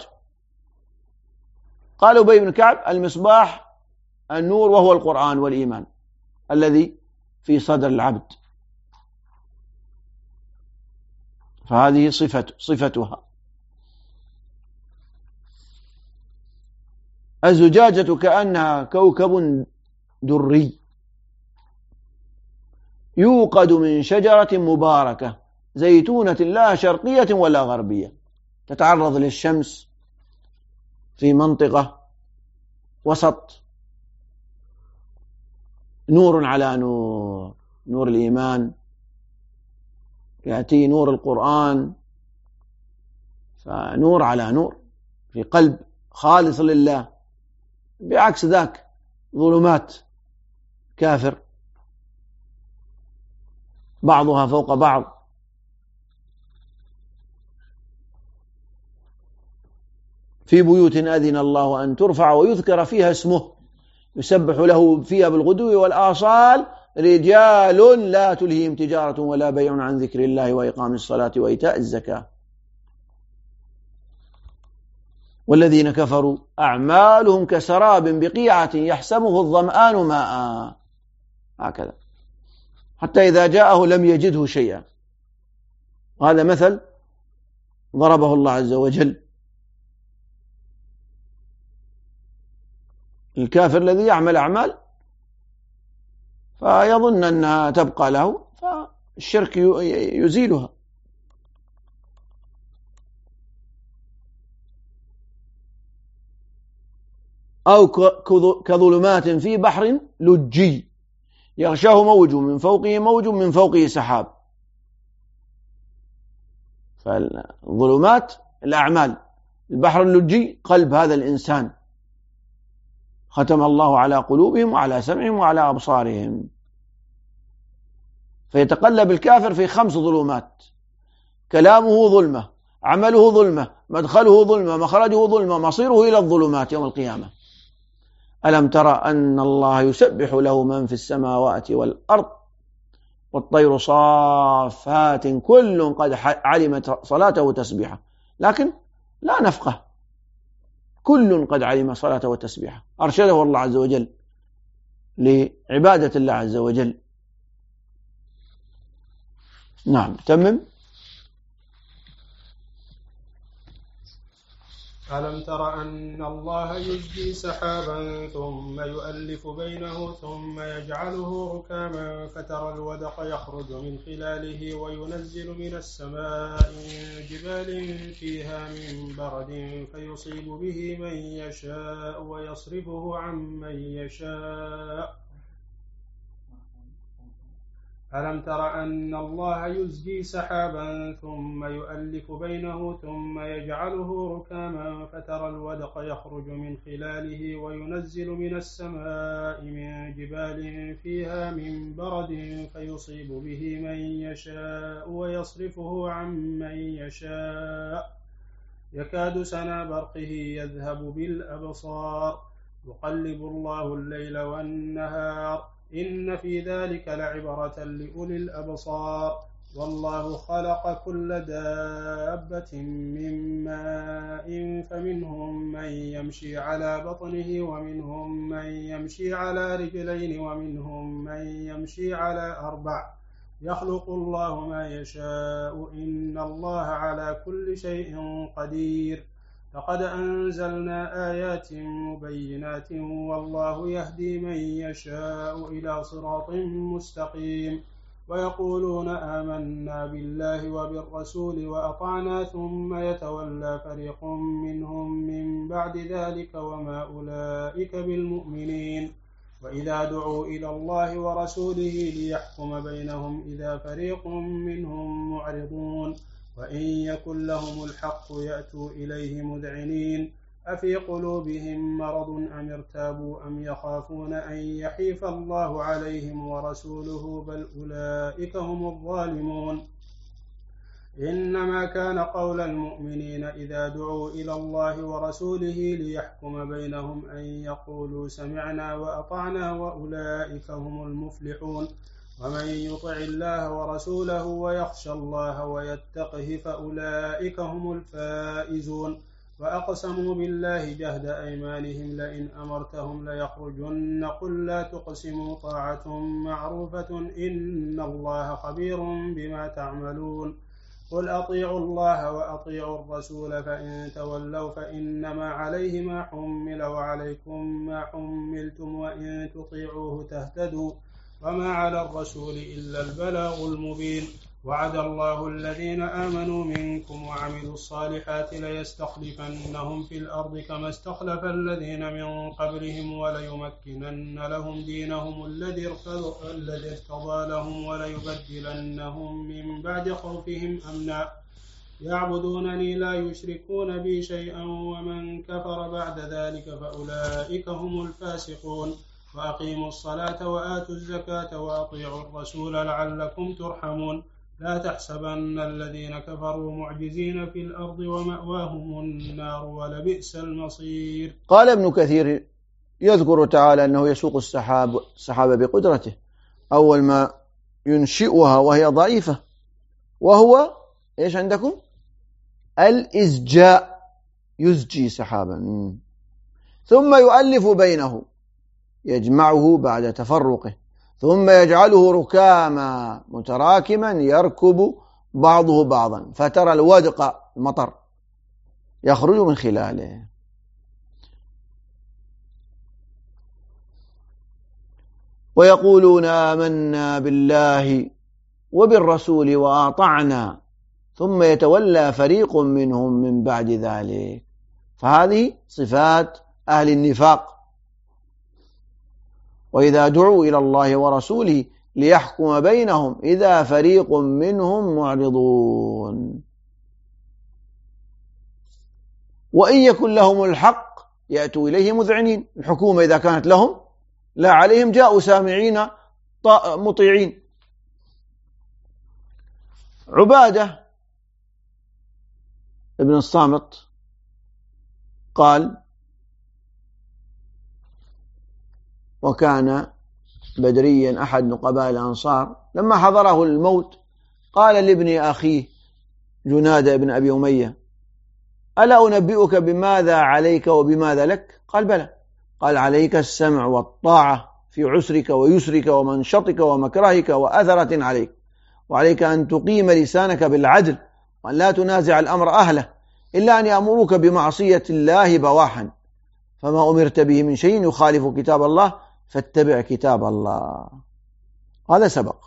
قال أبي بن كعب المصباح النور، وهو القرآن والإيمان الذي في صدر العبد، فهذه صفتها. الزجاجة كأنها كوكب دري يوقد من شجرة مباركة زيتونة لا شرقية ولا غربية، تتعرض للشمس في منطقة وسط، نور على نور، نور الإيمان، يأتي نور القرآن، فنور على نور في قلب خالص لله. بعكس ذاك ظلمات كافر بعضها فوق بعض، في بيوت أذن الله أن ترفع ويذكر فيها اسمه يسبح له فيها بالغدو والآصال رجال لا تلهيهم تجارة ولا بيع عن ذكر الله وإقام الصلاة وإيتاء الزكاة. والذين كفروا أعمالهم كسراب بقيعة يحسبه الظمآن ماء، هكذا حتى إذا جاءه لم يجده شيئا. وهذا مثل ضربه الله عز وجل الكافر الذي يعمل أعمال فيظن أنها تبقى له، فالشرك يزيلها. أو كظلمات في بحر لجي يغشاه موج من فوقه موج من فوقه سحاب. فالظلمات الأعمال، البحر اللجي قلب هذا الإنسان، ختم الله على قلوبهم وعلى سمعهم وعلى أبصارهم. فيتقلب الكافر في 5 ظلمات: كلامه ظلمة، عمله ظلمة، مدخله ظلمة، مخرجه ظلمة، مصيره إلى الظلمات يوم القيامة. ألم ترى أن الله يسبح له من في السماوات والأرض والطير صافات كل قد علمت صلاته وتسبيحه، لكن لا نفقه. كل قد علم صلاته وتسبيحه، أرشده الله عز وجل لعبادة الله عز وجل. نعم، تمم. ألم تر أن الله يزجي سحابا ثم يؤلف بينه ثم يجعله ركاما فترى الودق يخرج من خلاله وينزل من السماء من جبال فيها من برد فيصيب به من يشاء ويصرفه عن من يشاء. ألم تر أن الله يزجي سحابا ثم يؤلف بينه ثم يجعله ركاما فترى الودق يخرج من خلاله وينزل من السماء من جبال فيها من برد فيصيب به من يشاء ويصرفه عن من يشاء يكاد سنا برقه يذهب بالأبصار يقلب الله الليل والنهار إن في ذلك لعبرة لأولي الأبصار والله خلق كل دابة من ماء فمنهم من يمشي على بطنه ومنهم من يمشي على رجلين ومنهم من يمشي على 4 يخلق الله ما يشاء إن الله على كل شيء قدير. لقد أنزلنا آيات مبينات والله يهدي من يشاء إلى صراط مستقيم ويقولون آمنا بالله وبالرسول وأطعنا ثم يتولى فريق منهم من بعد ذلك وما أولئك بالمؤمنين وإذا دعوا إلى الله ورسوله ليحكم بينهم إذا فريق منهم معرضون وإن يكن لهم الحق يأتوا إليه مذعنين أفي قلوبهم مرض أم ارتابوا أم يخافون أن يحيف الله عليهم ورسوله بل أولئك هم الظالمون. إنما كان قول المؤمنين إذا دعوا إلى الله ورسوله ليحكم بينهم أن يقولوا سمعنا وأطعنا وأولئك هم المفلحون ومن يطع الله ورسوله ويخشى الله ويتقه فأولئك هم الفائزون. وأقسموا بالله جهد أيمانهم لئن أمرتهم ليخرجن قل لا تقسموا طاعة معروفة إن الله خبير بما تعملون. قل أطيعوا الله وأطيعوا الرسول فإن تولوا فإنما عليه ما حمل وعليكم ما حملتم وإن تطيعوه تهتدوا وما على الرسول إلا البلاغ المبين وعد الله الذين آمنوا منكم وعملوا الصالحات ليستخلفنهم في الأرض كما استخلف الذين من قبلهم وليمكنن لهم دينهم الذي ارتضى لهم وليبدلنهم من بعد خوفهم أمنا يعبدونني لا يشركون بي شيئا ومن كفر بعد ذلك فأولئك هم الفاسقون وأقيموا الصلاة وآتوا الزكاة وأطيعوا الرسول لعلكم ترحمون لا تحسبن الذين كفروا معجزين في الأرض ومأواهم النار ولبئس المصير. قال ابن كثير يذكر تعالى أنه يسوق السحاب بقدرته أول ما ينشئها وهي ضعيفة، وهو إيش عندكم؟ الإزجاء، يزجي سحابا ثم يؤلف بينه، يجمعه بعد تفرقه، ثم يجعله ركاما متراكما يركب بعضه بعضا، فترى الودق المطر يخرج من خلاله. ويقولون آمنا بالله وبالرسول وأطعنا ثم يتولى فريق منهم من بعد ذلك. فهذه صفات أهل النفاق. وإذا دعوا إلى الله ورسوله ليحكم بينهم إذا فريق منهم معرضون. وإن يكن لهم الحق يأتوا إليه مذعنين. الحكومة إذا كانت لهم لا عليهم جاءوا سامعين مطيعين. عبادة ابن الصامت قال: وكان بدريا أحد نقباء الأنصار لما حضره الموت قال لابن أخيه جنادة بن أبي أمية: ألا أنبئك بماذا عليك وبماذا لك؟ قال: بلى. قال: عليك السمع والطاعة في عسرك ويسرك ومنشطك ومكرهك وأثرة عليك، وعليك أن تقيم لسانك بالعدل وأن لا تنازع الأمر أهله إلا أن يأمروك بمعصية الله بواحا، فما أمرت به من شيء يخالف كتاب الله فاتبع كتاب الله. هذا سبق.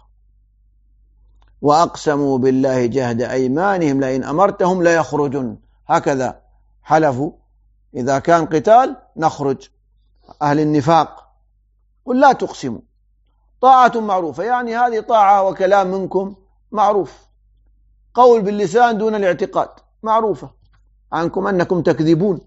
وأقسموا بالله جهد أيمانهم لئن أمرتهم ليخرجن. هكذا حلفوا إذا كان قتال نخرج. أهل النفاق قل لا تقسموا طاعة معروفة، يعني هذه طاعة وكلام منكم معروف، قول باللسان دون الاعتقاد معروفة عنكم أنكم تكذبون،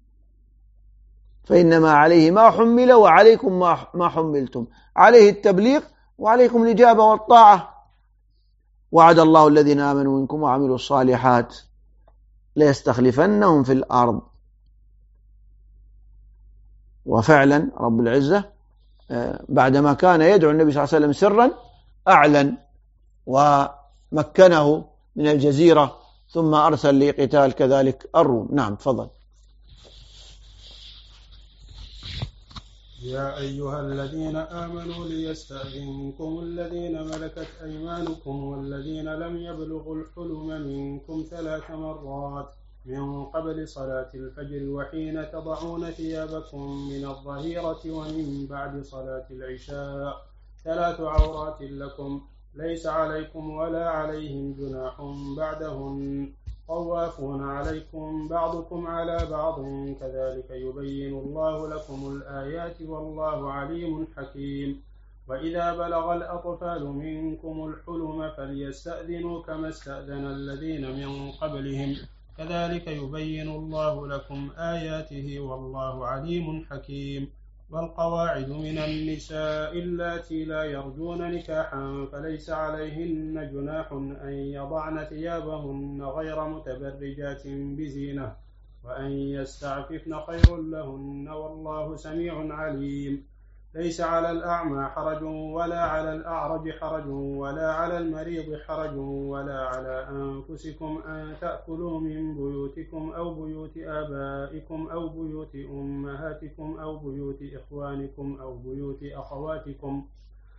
فإنما عليه ما حمل وعليكم ما حملتم، عليه التبليغ وعليكم الإجابة والطاعة. وعد الله الذين آمنوا منكم وعملوا الصالحات ليستخلفنهم في الأرض. وفعلا رب العزة بعدما كان يدعو النبي صلى الله عليه وسلم سرا أعلن ومكنه من الجزيرة، ثم أرسل لقتال كذلك الروم. نعم تفضل. يا أيها الذين آمنوا ليستأذنكم الذين ملكت أيمانكم والذين لم يبلغوا الحلم منكم 3 مرات من قبل صلاة الفجر وحين تضعون ثيابكم من الظهيرة ومن بعد صلاة العشاء، 3 عورات لكم ليس عليكم ولا عليهم جناح بعدهن، طوافون عليكم بعضكم على بعض كذلك يبين الله لكم الآيات والله عليم حكيم. وإذا بلغ الأطفال منكم الحلم فليستأذنوا كما استأذن الذين من قبلهم كذلك يبين الله لكم آياته والله عليم حكيم. والقواعد من النساء اللاتي لا يرجون نكاحا فليس عليهن جناح أن يضعن ثيابهن غير متبرجات بزينة وأن يستعففن خير لهن والله سميع عليم. ليس على الأعمى حرج ولا على الأعرج حرج ولا على المريض حرج ولا على أنفسكم أن تأكلوا من بيوتكم أو بيوت آبائكم أو بيوت أمهاتكم أو بيوت إخوانكم أو بيوت أخواتكم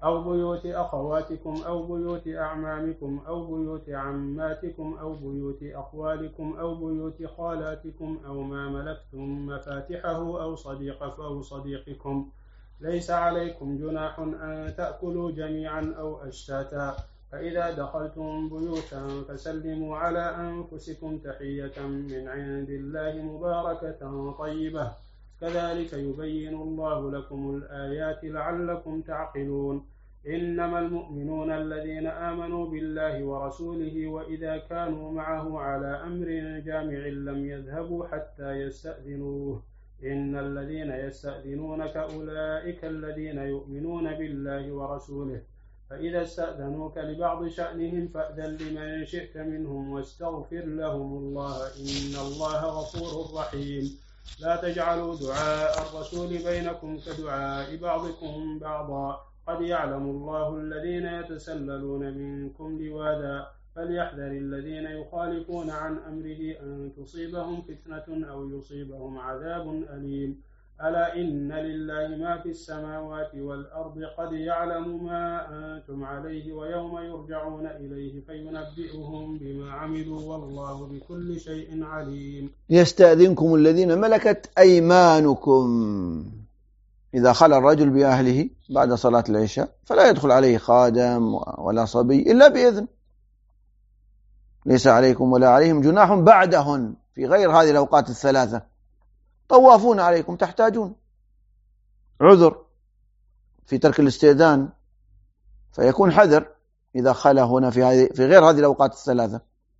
أو بيوت أخواتكم أو بيوت أعمامكم أو بيوت عماتكم أو بيوت أخوالكم أو بيوت خالاتكم أو ما ملكتم مفاتحه أو صديقكم. ليس عليكم جناح أن تأكلوا جميعا أو أشتاتا، فإذا دخلتم بيوتا فسلموا على أنفسكم تحية من عند الله مباركة طيبة، كذلك يبين الله لكم الآيات لعلكم تعقلون. إنما المؤمنون الذين آمنوا بالله ورسوله وإذا كانوا معه على أمر جامع لم يذهبوا حتى يستأذنوه، إن الذين يستأذنونك أولئك الذين يؤمنون بالله ورسوله، فإذا استأذنوك لبعض شأنهم فأذن لمن شئت منهم واستغفر لهم الله، إن الله غفور رحيم. لا تجعلوا دعاء الرسول بينكم كدعاء بعضكم بعضا، قد يعلم الله الذين يتسللون منكم لواذا، فليحذر الذين يخالفون عن أمره أن تصيبهم فتنة أو يصيبهم عذاب أليم. ألا إن لله ما في السماوات والأرض، قد يعلم ما أنتم عليه ويوم يرجعون إليه فينبئهم بما عملوا والله بكل شيء عليم. يستأذنكم الذين ملكت أيمانكم. إذا خلى الرجل بأهله بعد صلاة العشاء فلا يدخل عليه خادم ولا صبي إلا بإذن. ليس عليكم ولا عليهم جناح بعدهن في غير هذه الأوقات الثلاثة. طوافون عليكم تحتاجون عذر في ترك الاستئذان، فيكون حذر إذا خلى هنا في غير هذه الأوقات الثلاثة.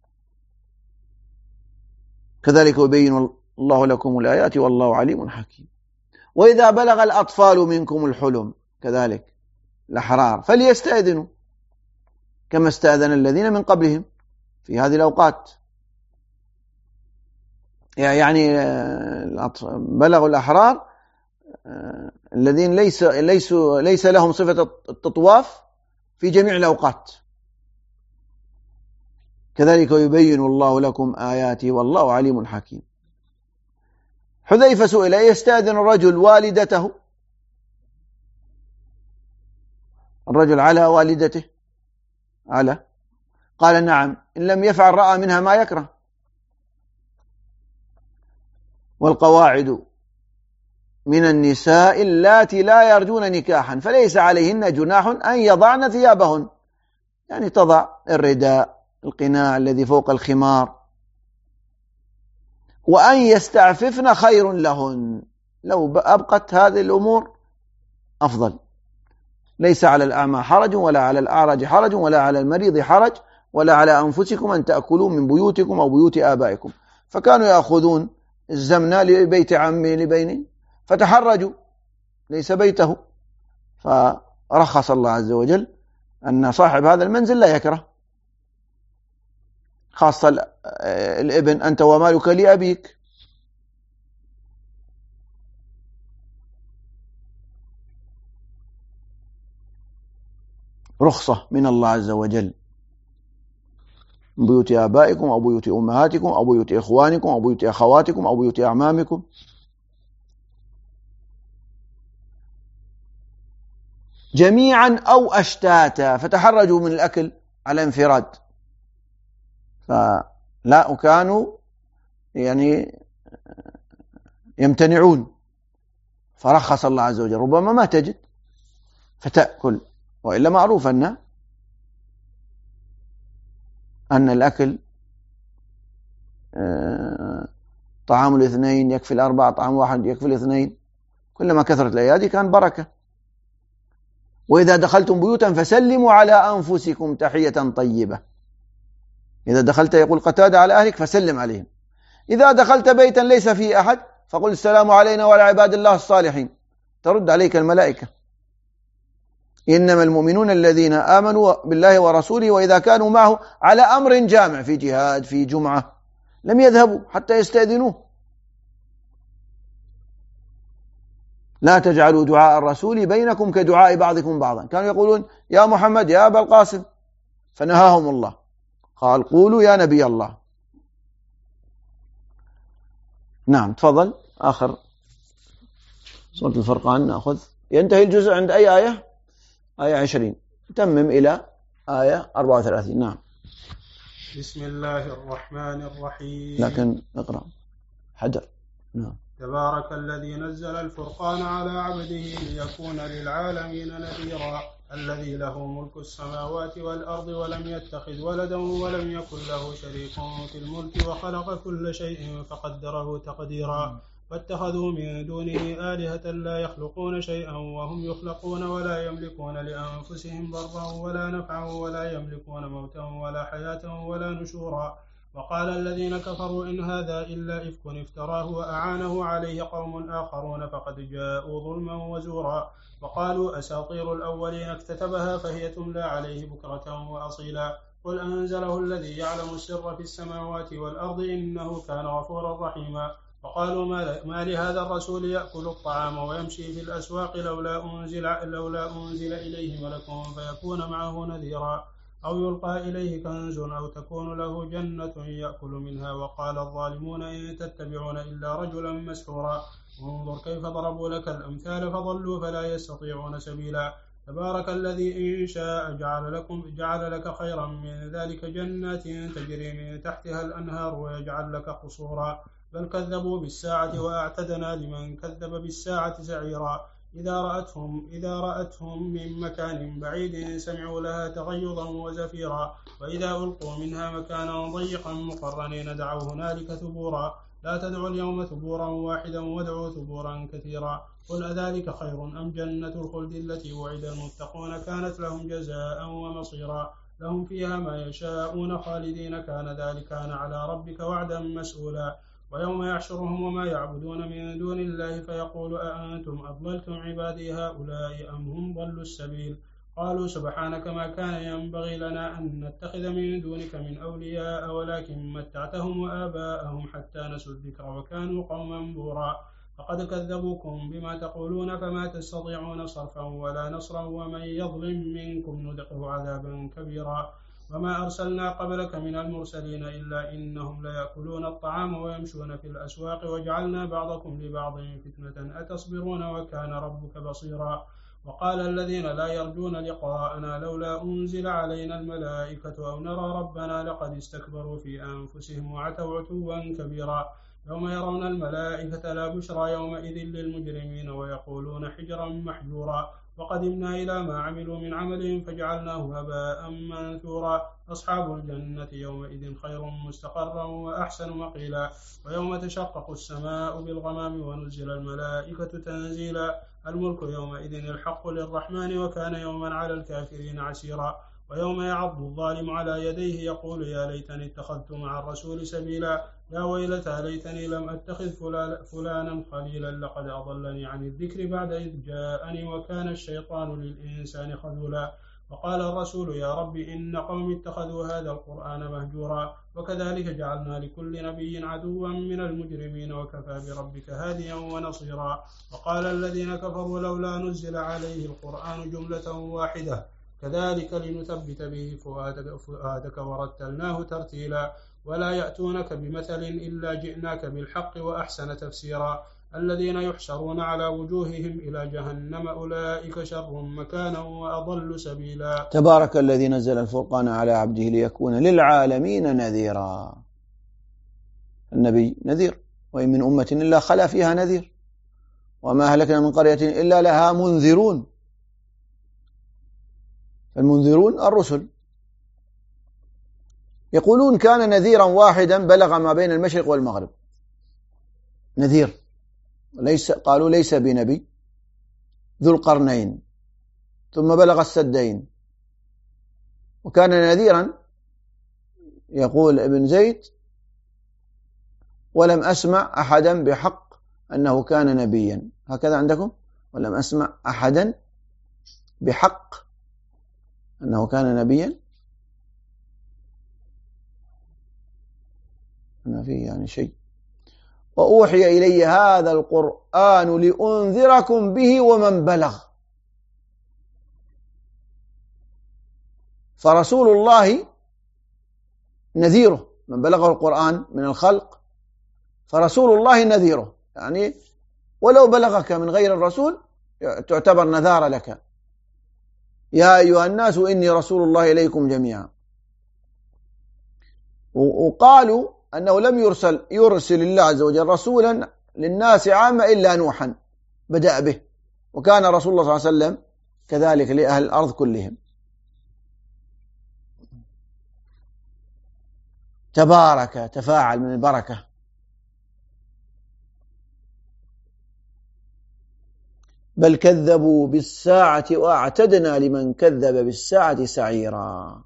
كذلك يبين الله لكم الآيات والله عليم حكيم. وإذا بلغ الأطفال منكم الحلم، كذلك الأحرار، فليستأذنوا كما استأذن الذين من قبلهم في هذه الأوقات. يعني بلغوا الأحرار الذين ليس لهم صفة التطواف في جميع الأوقات. كذلك يبين الله لكم آياته والله عليم حكيم. حذيفة سئل: يستأذن الرجل والدته؟ الرجل على والدته على؟ قال: نعم، إن لم يفعل رأى منها ما يكره. والقواعد من النساء اللاتي لا يرجون نكاحا فليس عليهن جناح أن يضعن ثيابهن، يعني تضع الرداء القناع الذي فوق الخمار، وأن يستعففن خير لهن، لو أبقت هذه الأمور أفضل. ليس على الأعمى حرج ولا على الأعرج حرج ولا على المريض حرج ولا على أنفسكم أن تأكلوا من بيوتكم أو بيوت آبائكم. فكانوا يأخذون الزمنة لبيت عمي لبيني فتحرجوا، ليس بيته، فرخص الله عز وجل أن صاحب هذا المنزل لا يكره، خاصة الابن: أنت ومالك لأبيك. رخصة من الله عز وجل: من بيوت آبائكم أو بيوت أمهاتكم أو بيوت إخوانكم أو بيوت أخواتكم أو بيوت أعمامكم. جميعا أو أشتاتا، فتحرجوا من الأكل على انفراد، فلا وكانوا يعني يمتنعون، فرخص الله عز وجل. ربما ما تجد فتأكل، وإلا معروف أن الأكل طعام الاثنين يكفي الأربعة، طعام واحد يكفي الاثنين، كلما كثرت الأيادي كان بركة. وإذا دخلتم بيوتا فسلموا على أنفسكم تحية طيبة. إذا دخلت، يقول قتادة، على أهلك فسلم عليهم. إذا دخلت بيتا ليس فيه أحد فقل: السلام علينا وعلى عباد الله الصالحين، ترد عليك الملائكة. إنما المؤمنون الذين آمنوا بالله ورسوله وإذا كانوا معه على أمر جامع، في جهاد، في جمعة، لم يذهبوا حتى يستأذنوه. لا تجعلوا دعاء الرسول بينكم كدعاء بعضكم بعضا. كانوا يقولون: يا محمد، يا أبا القاسم، فنهاهم الله، قال: قولوا يا نبي الله. نعم، تفضل. آخر سورة الفرقان نأخذ. ينتهي الجزء عند أي آية؟ آية 20 تمم إلى آية 34. نعم. بسم الله الرحمن الرحيم. لكن اقرأ حدر. نعم. تبارك الذي نزل الفرقان على عبده ليكون للعالمين نذيرا الذي له ملك السماوات والأرض ولم يتخذ ولدا ولم يكن له شريك في الملك وخلق كل شيء فقدره تقديرا واتخذوا من دونه آلهة لا يخلقون شيئا وهم يخلقون ولا يملكون لأنفسهم ضرا ولا نفعا ولا يملكون موتا ولا حياة ولا نشورا وقال الذين كفروا إن هذا إلا إفك افتراه وأعانه عليه قوم آخرون فقد جاءوا ظلما وزورا وقالوا أساطير الأولين اكتتبها فهي تملى عليه بكرة وأصيلا قل أنزله الذي يعلم السر في السماوات والأرض إنه كان غفورا رحيما وقالوا ما لهذا الرسول يأكل الطعام ويمشي في الأسواق لولا أنزل إليه ملك فيكون معه نذيرا أو يلقى إليه كنز أو تكون له جنة يأكل منها وقال الظالمون إن تتبعون إلا رجلا مسحورا انظر كيف ضربوا لك الأمثال فضلوا فلا يستطيعون سبيلا تبارك الذي إن شاء جعل لك خيرا من ذلك جنات تجري من تحتها الأنهار ويجعل لك قصورا بل كذبوا بالساعة وأعتدنا لمن كذب بالساعة سعيرا إذا رأتهم من مكان بعيد سمعوا لها تغيظا وزفيرا وإذا ألقوا منها مكانا ضيقا مقرنين دعوا هنالك ثبورا لا تدعوا اليوم ثبورا واحدا وادعوا ثبورا كثيرا قل أذلك خير أم جنة الخلد التي وعد المتقون كانت لهم جزاء ومصيرا لهم فيها ما يشاءون خالدين كان ذلك على ربك وعدا مسؤولا ويوم يحشرهم وما يعبدون من دون الله فيقول أأنتم أضللتم عبادي هؤلاء أم هم ضلوا السبيل قالوا سبحانك ما كان ينبغي لنا أن نتخذ من دونك من أولياء ولكن متعتهم وآباءهم حتى نسوا الذكر وكانوا قوما بورا فقد كذبوكم بما تقولون فما تستطيعون صرفا ولا نصرا ومن يظلم منكم نذقه عذابا كبيرا وما أرسلنا قبلك من المرسلين إلا إنهم ليأكلون الطعام ويمشون في الأسواق وجعلنا بعضكم لبعض فتنة أتصبرون وكان ربك بصيرا وقال الذين لا يرجون لقاءنا لولا أنزل علينا الملائكة أو نرى ربنا لقد استكبروا في أنفسهم وعتوا عتوا كبيرا يوم يرون الملائكة لا بشرى يومئذ للمجرمين ويقولون حجرا محجورا وقدمنا إلى ما عملوا من عمل فجعلناه هباء منثورا أصحاب الجنة يومئذ خير مستقرا وأحسن مقيلا ويوم تشقق السماء بالغمام ونزل الملائكة تنزيلا الملك يومئذ الحق للرحمن وكان يوما على الكافرين عسيرا ويوم يعض الظالم على يديه يقول يا ليتني اتخذت مع الرسول سبيلا يا ويلتى ليتني لم أتخذ فلانا خليلا لقد أضلني عن الذكر بعد إذ جاءني وكان الشيطان للإنسان خذولا وقال الرسول يا رب إن قوم اتخذوا هذا القرآن مهجورا وكذلك جعلنا لكل نبي عدوا من المجرمين وكفى بربك هاديا ونصيرا وقال الذين كفروا لولا نزل عليه القرآن جملة واحدة كذلك لنثبت به فؤادك ورتلناه ترتيلا ولا يأتونك بمثل إلا جئناك بالحق وأحسن تفسيرا الذين يحشرون على وجوههم إلى جهنم أولئك شر مكانا وأضل سبيلا تبارك الذي نزل الفرقان على عبده ليكون للعالمين نذيرا. النبي نذير وإن من أمة إلا خلا فيها نذير وما أهلكنا من قرية إلا لها منذرون. المنذرون الرسل يقولون كان نذيرا واحدا بلغ ما بين المشرق والمغرب. نذير قالوا ليس بنبي ذو القرنين ثم بلغ السدين وكان نذيرا. يقول ابن زيد ولم أسمع أحدا بحق أنه كان نبيا. هكذا عندكم ولم أسمع أحدا بحق أنه كان نبيا. ما فيه يعني شيء. وأوحي إلي هذا القرآن لأنذركم به ومن بلغ. فرسول الله نذيره من بلغه القرآن من الخلق فرسول الله نذيره يعني ولو بلغك من غير الرسول تعتبر نذار لك يا أيها الناس إني رسول الله إليكم جميعا. وقالوا أنه لم يرسل الله عز وجل رسولا للناس عامة إلا نوحا بدأ به، وكان رسول الله صلى الله عليه وسلم كذلك لأهل الأرض كلهم. تبارك تفاعل من البركة. بل كذبوا بالساعة وأعتدنا لمن كذب بالساعة سعيرا،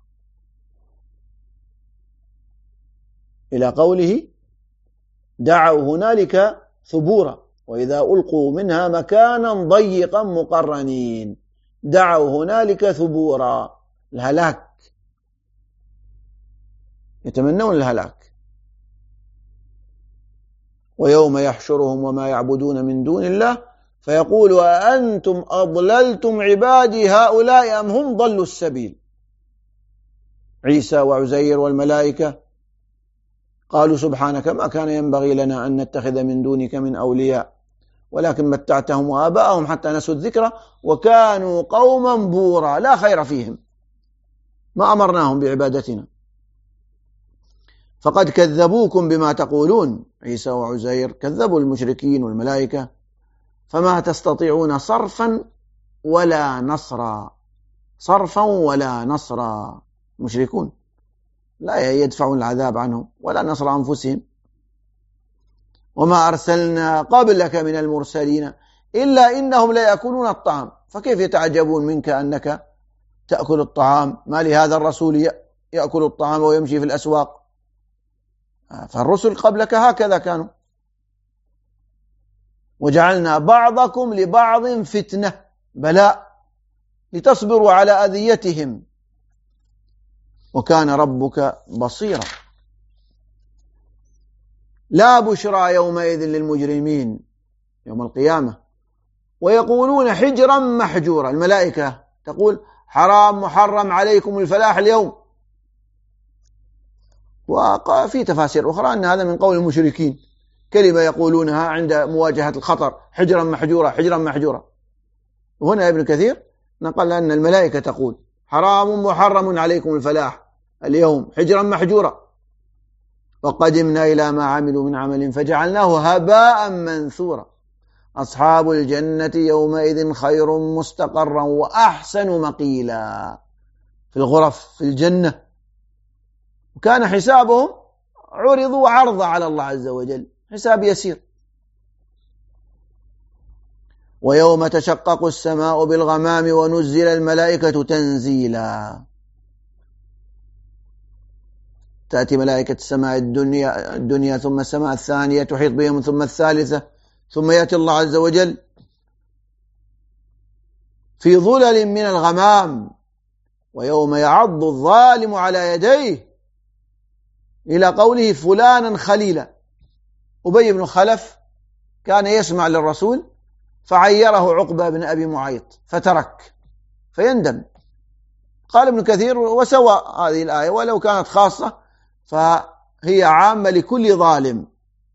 إلى قوله دعوا هنالك ثبورا وإذا ألقوا منها مكانا ضيقا مقرنين. دعوا هنالك ثبورا، الهلاك، يتمنون الهلاك. ويوم يحشرهم وما يعبدون من دون الله فيقول أأنتم أضللتم عبادي هؤلاء أم هم ضلوا السبيل. عيسى وعزير والملائكة قالوا سبحانك ما كان ينبغي لنا أن نتخذ من دونك من أولياء ولكن متعتهم وآباءهم حتى نسوا الذكر وكانوا قوما بورا لا خير فيهم ما أمرناهم بعبادتنا. فقد كذبوكم بما تقولون، عيسى وعزير كذبوا المشركين والملائكة، فما تستطيعون صرفا ولا نصرا. صرفا ولا نصرا، مشركون لا يدفعون العذاب عنهم ولا نصر أنفسهم. وما أرسلنا قبلك من المرسلين إلا إنهم لا يأكلون الطعام، فكيف يتعجبون منك أنك تأكل الطعام؟ ما لهذا الرسول يأكل الطعام ويمشي في الأسواق؟ فالرسل قبلك هكذا كانوا. وجعلنا بعضكم لبعض فتنة بلاء لتصبروا على أذيتهم وكان ربك بصيرا. لا بشرى يومئذ للمجرمين يوم القيامة ويقولون حجرا محجورا. الملائكة تقول حرام محرم عليكم الفلاح اليوم. وفي تفاسير أخرى أن هذا من قول المشركين، كلمة يقولونها عند مواجهة الخطر، حجرا محجورا حجرا محجورا. وهنا ابن كثير نقل أن الملائكة تقول حرام محرم عليكم الفلاح اليوم حجرا محجورا. وقدمنا إلى ما عملوا من عمل فجعلناه هباء منثورا. أصحاب الجنة يومئذ خير مستقرا وأحسن مقيلا، في الغرف في الجنة. وكان حسابهم عرضوا عرضا على الله عز وجل، حساب يسير. ويوم تشقق السماء بالغمام ونزل الملائكة تنزيلا. تأتي ملائكة السماء الدنيا ثم السماء الثانية تحيط بهم ثم الثالثة، ثم يأتي الله عز وجل في ظلل من الغمام. ويوم يعض الظالم على يديه، إلى قوله فلانا خليلا. أبي بن خلف كان يسمع للرسول فعيره عقبة بن أبي معيط فترك فيندم. قال ابن كثير وسوى هذه الآية ولو كانت خاصة فهي عامة لكل ظالم.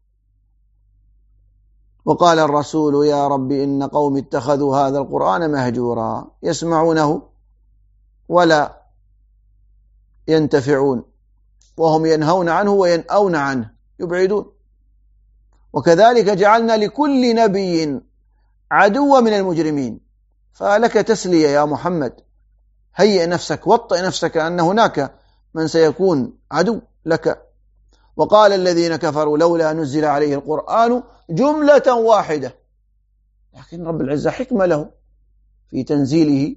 وقال الرسول يا رب إن قوم اتخذوا هذا القرآن مهجورا، يسمعونه ولا ينتفعون وهم ينهون عنه وينأون عنه، يبعدون. وكذلك جعلنا لكل نبي عدوا من المجرمين. فلك تسلية يا محمد، هيئ نفسك وطئ نفسك أن هناك من سيكون عدو لك. وقال الذين كفروا لولا نزل عليه القرآن جملة واحدة، لكن رب العزة حكمة له في تنزيله.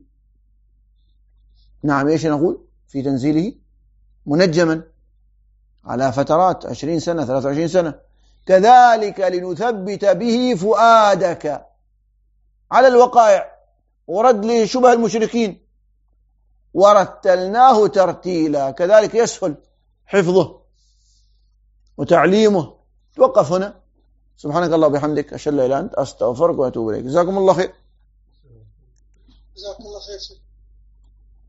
نعم، ايش نقول في تنزيله؟ منجما على فترات 20 سنة 23 سنة. كذلك لنثبت به فؤادك، على الوقائع ورد لشبه المشركين. ورتلناه ترتيلا، كذلك يسهل حفظه وتعليمه. توقف هنا. سبحانك الله وبحمدك، أشهد أن لا إله إلا أنت، أستغفرك وأتوب إليك. جزاكم الله خير. جزاكم الله خير.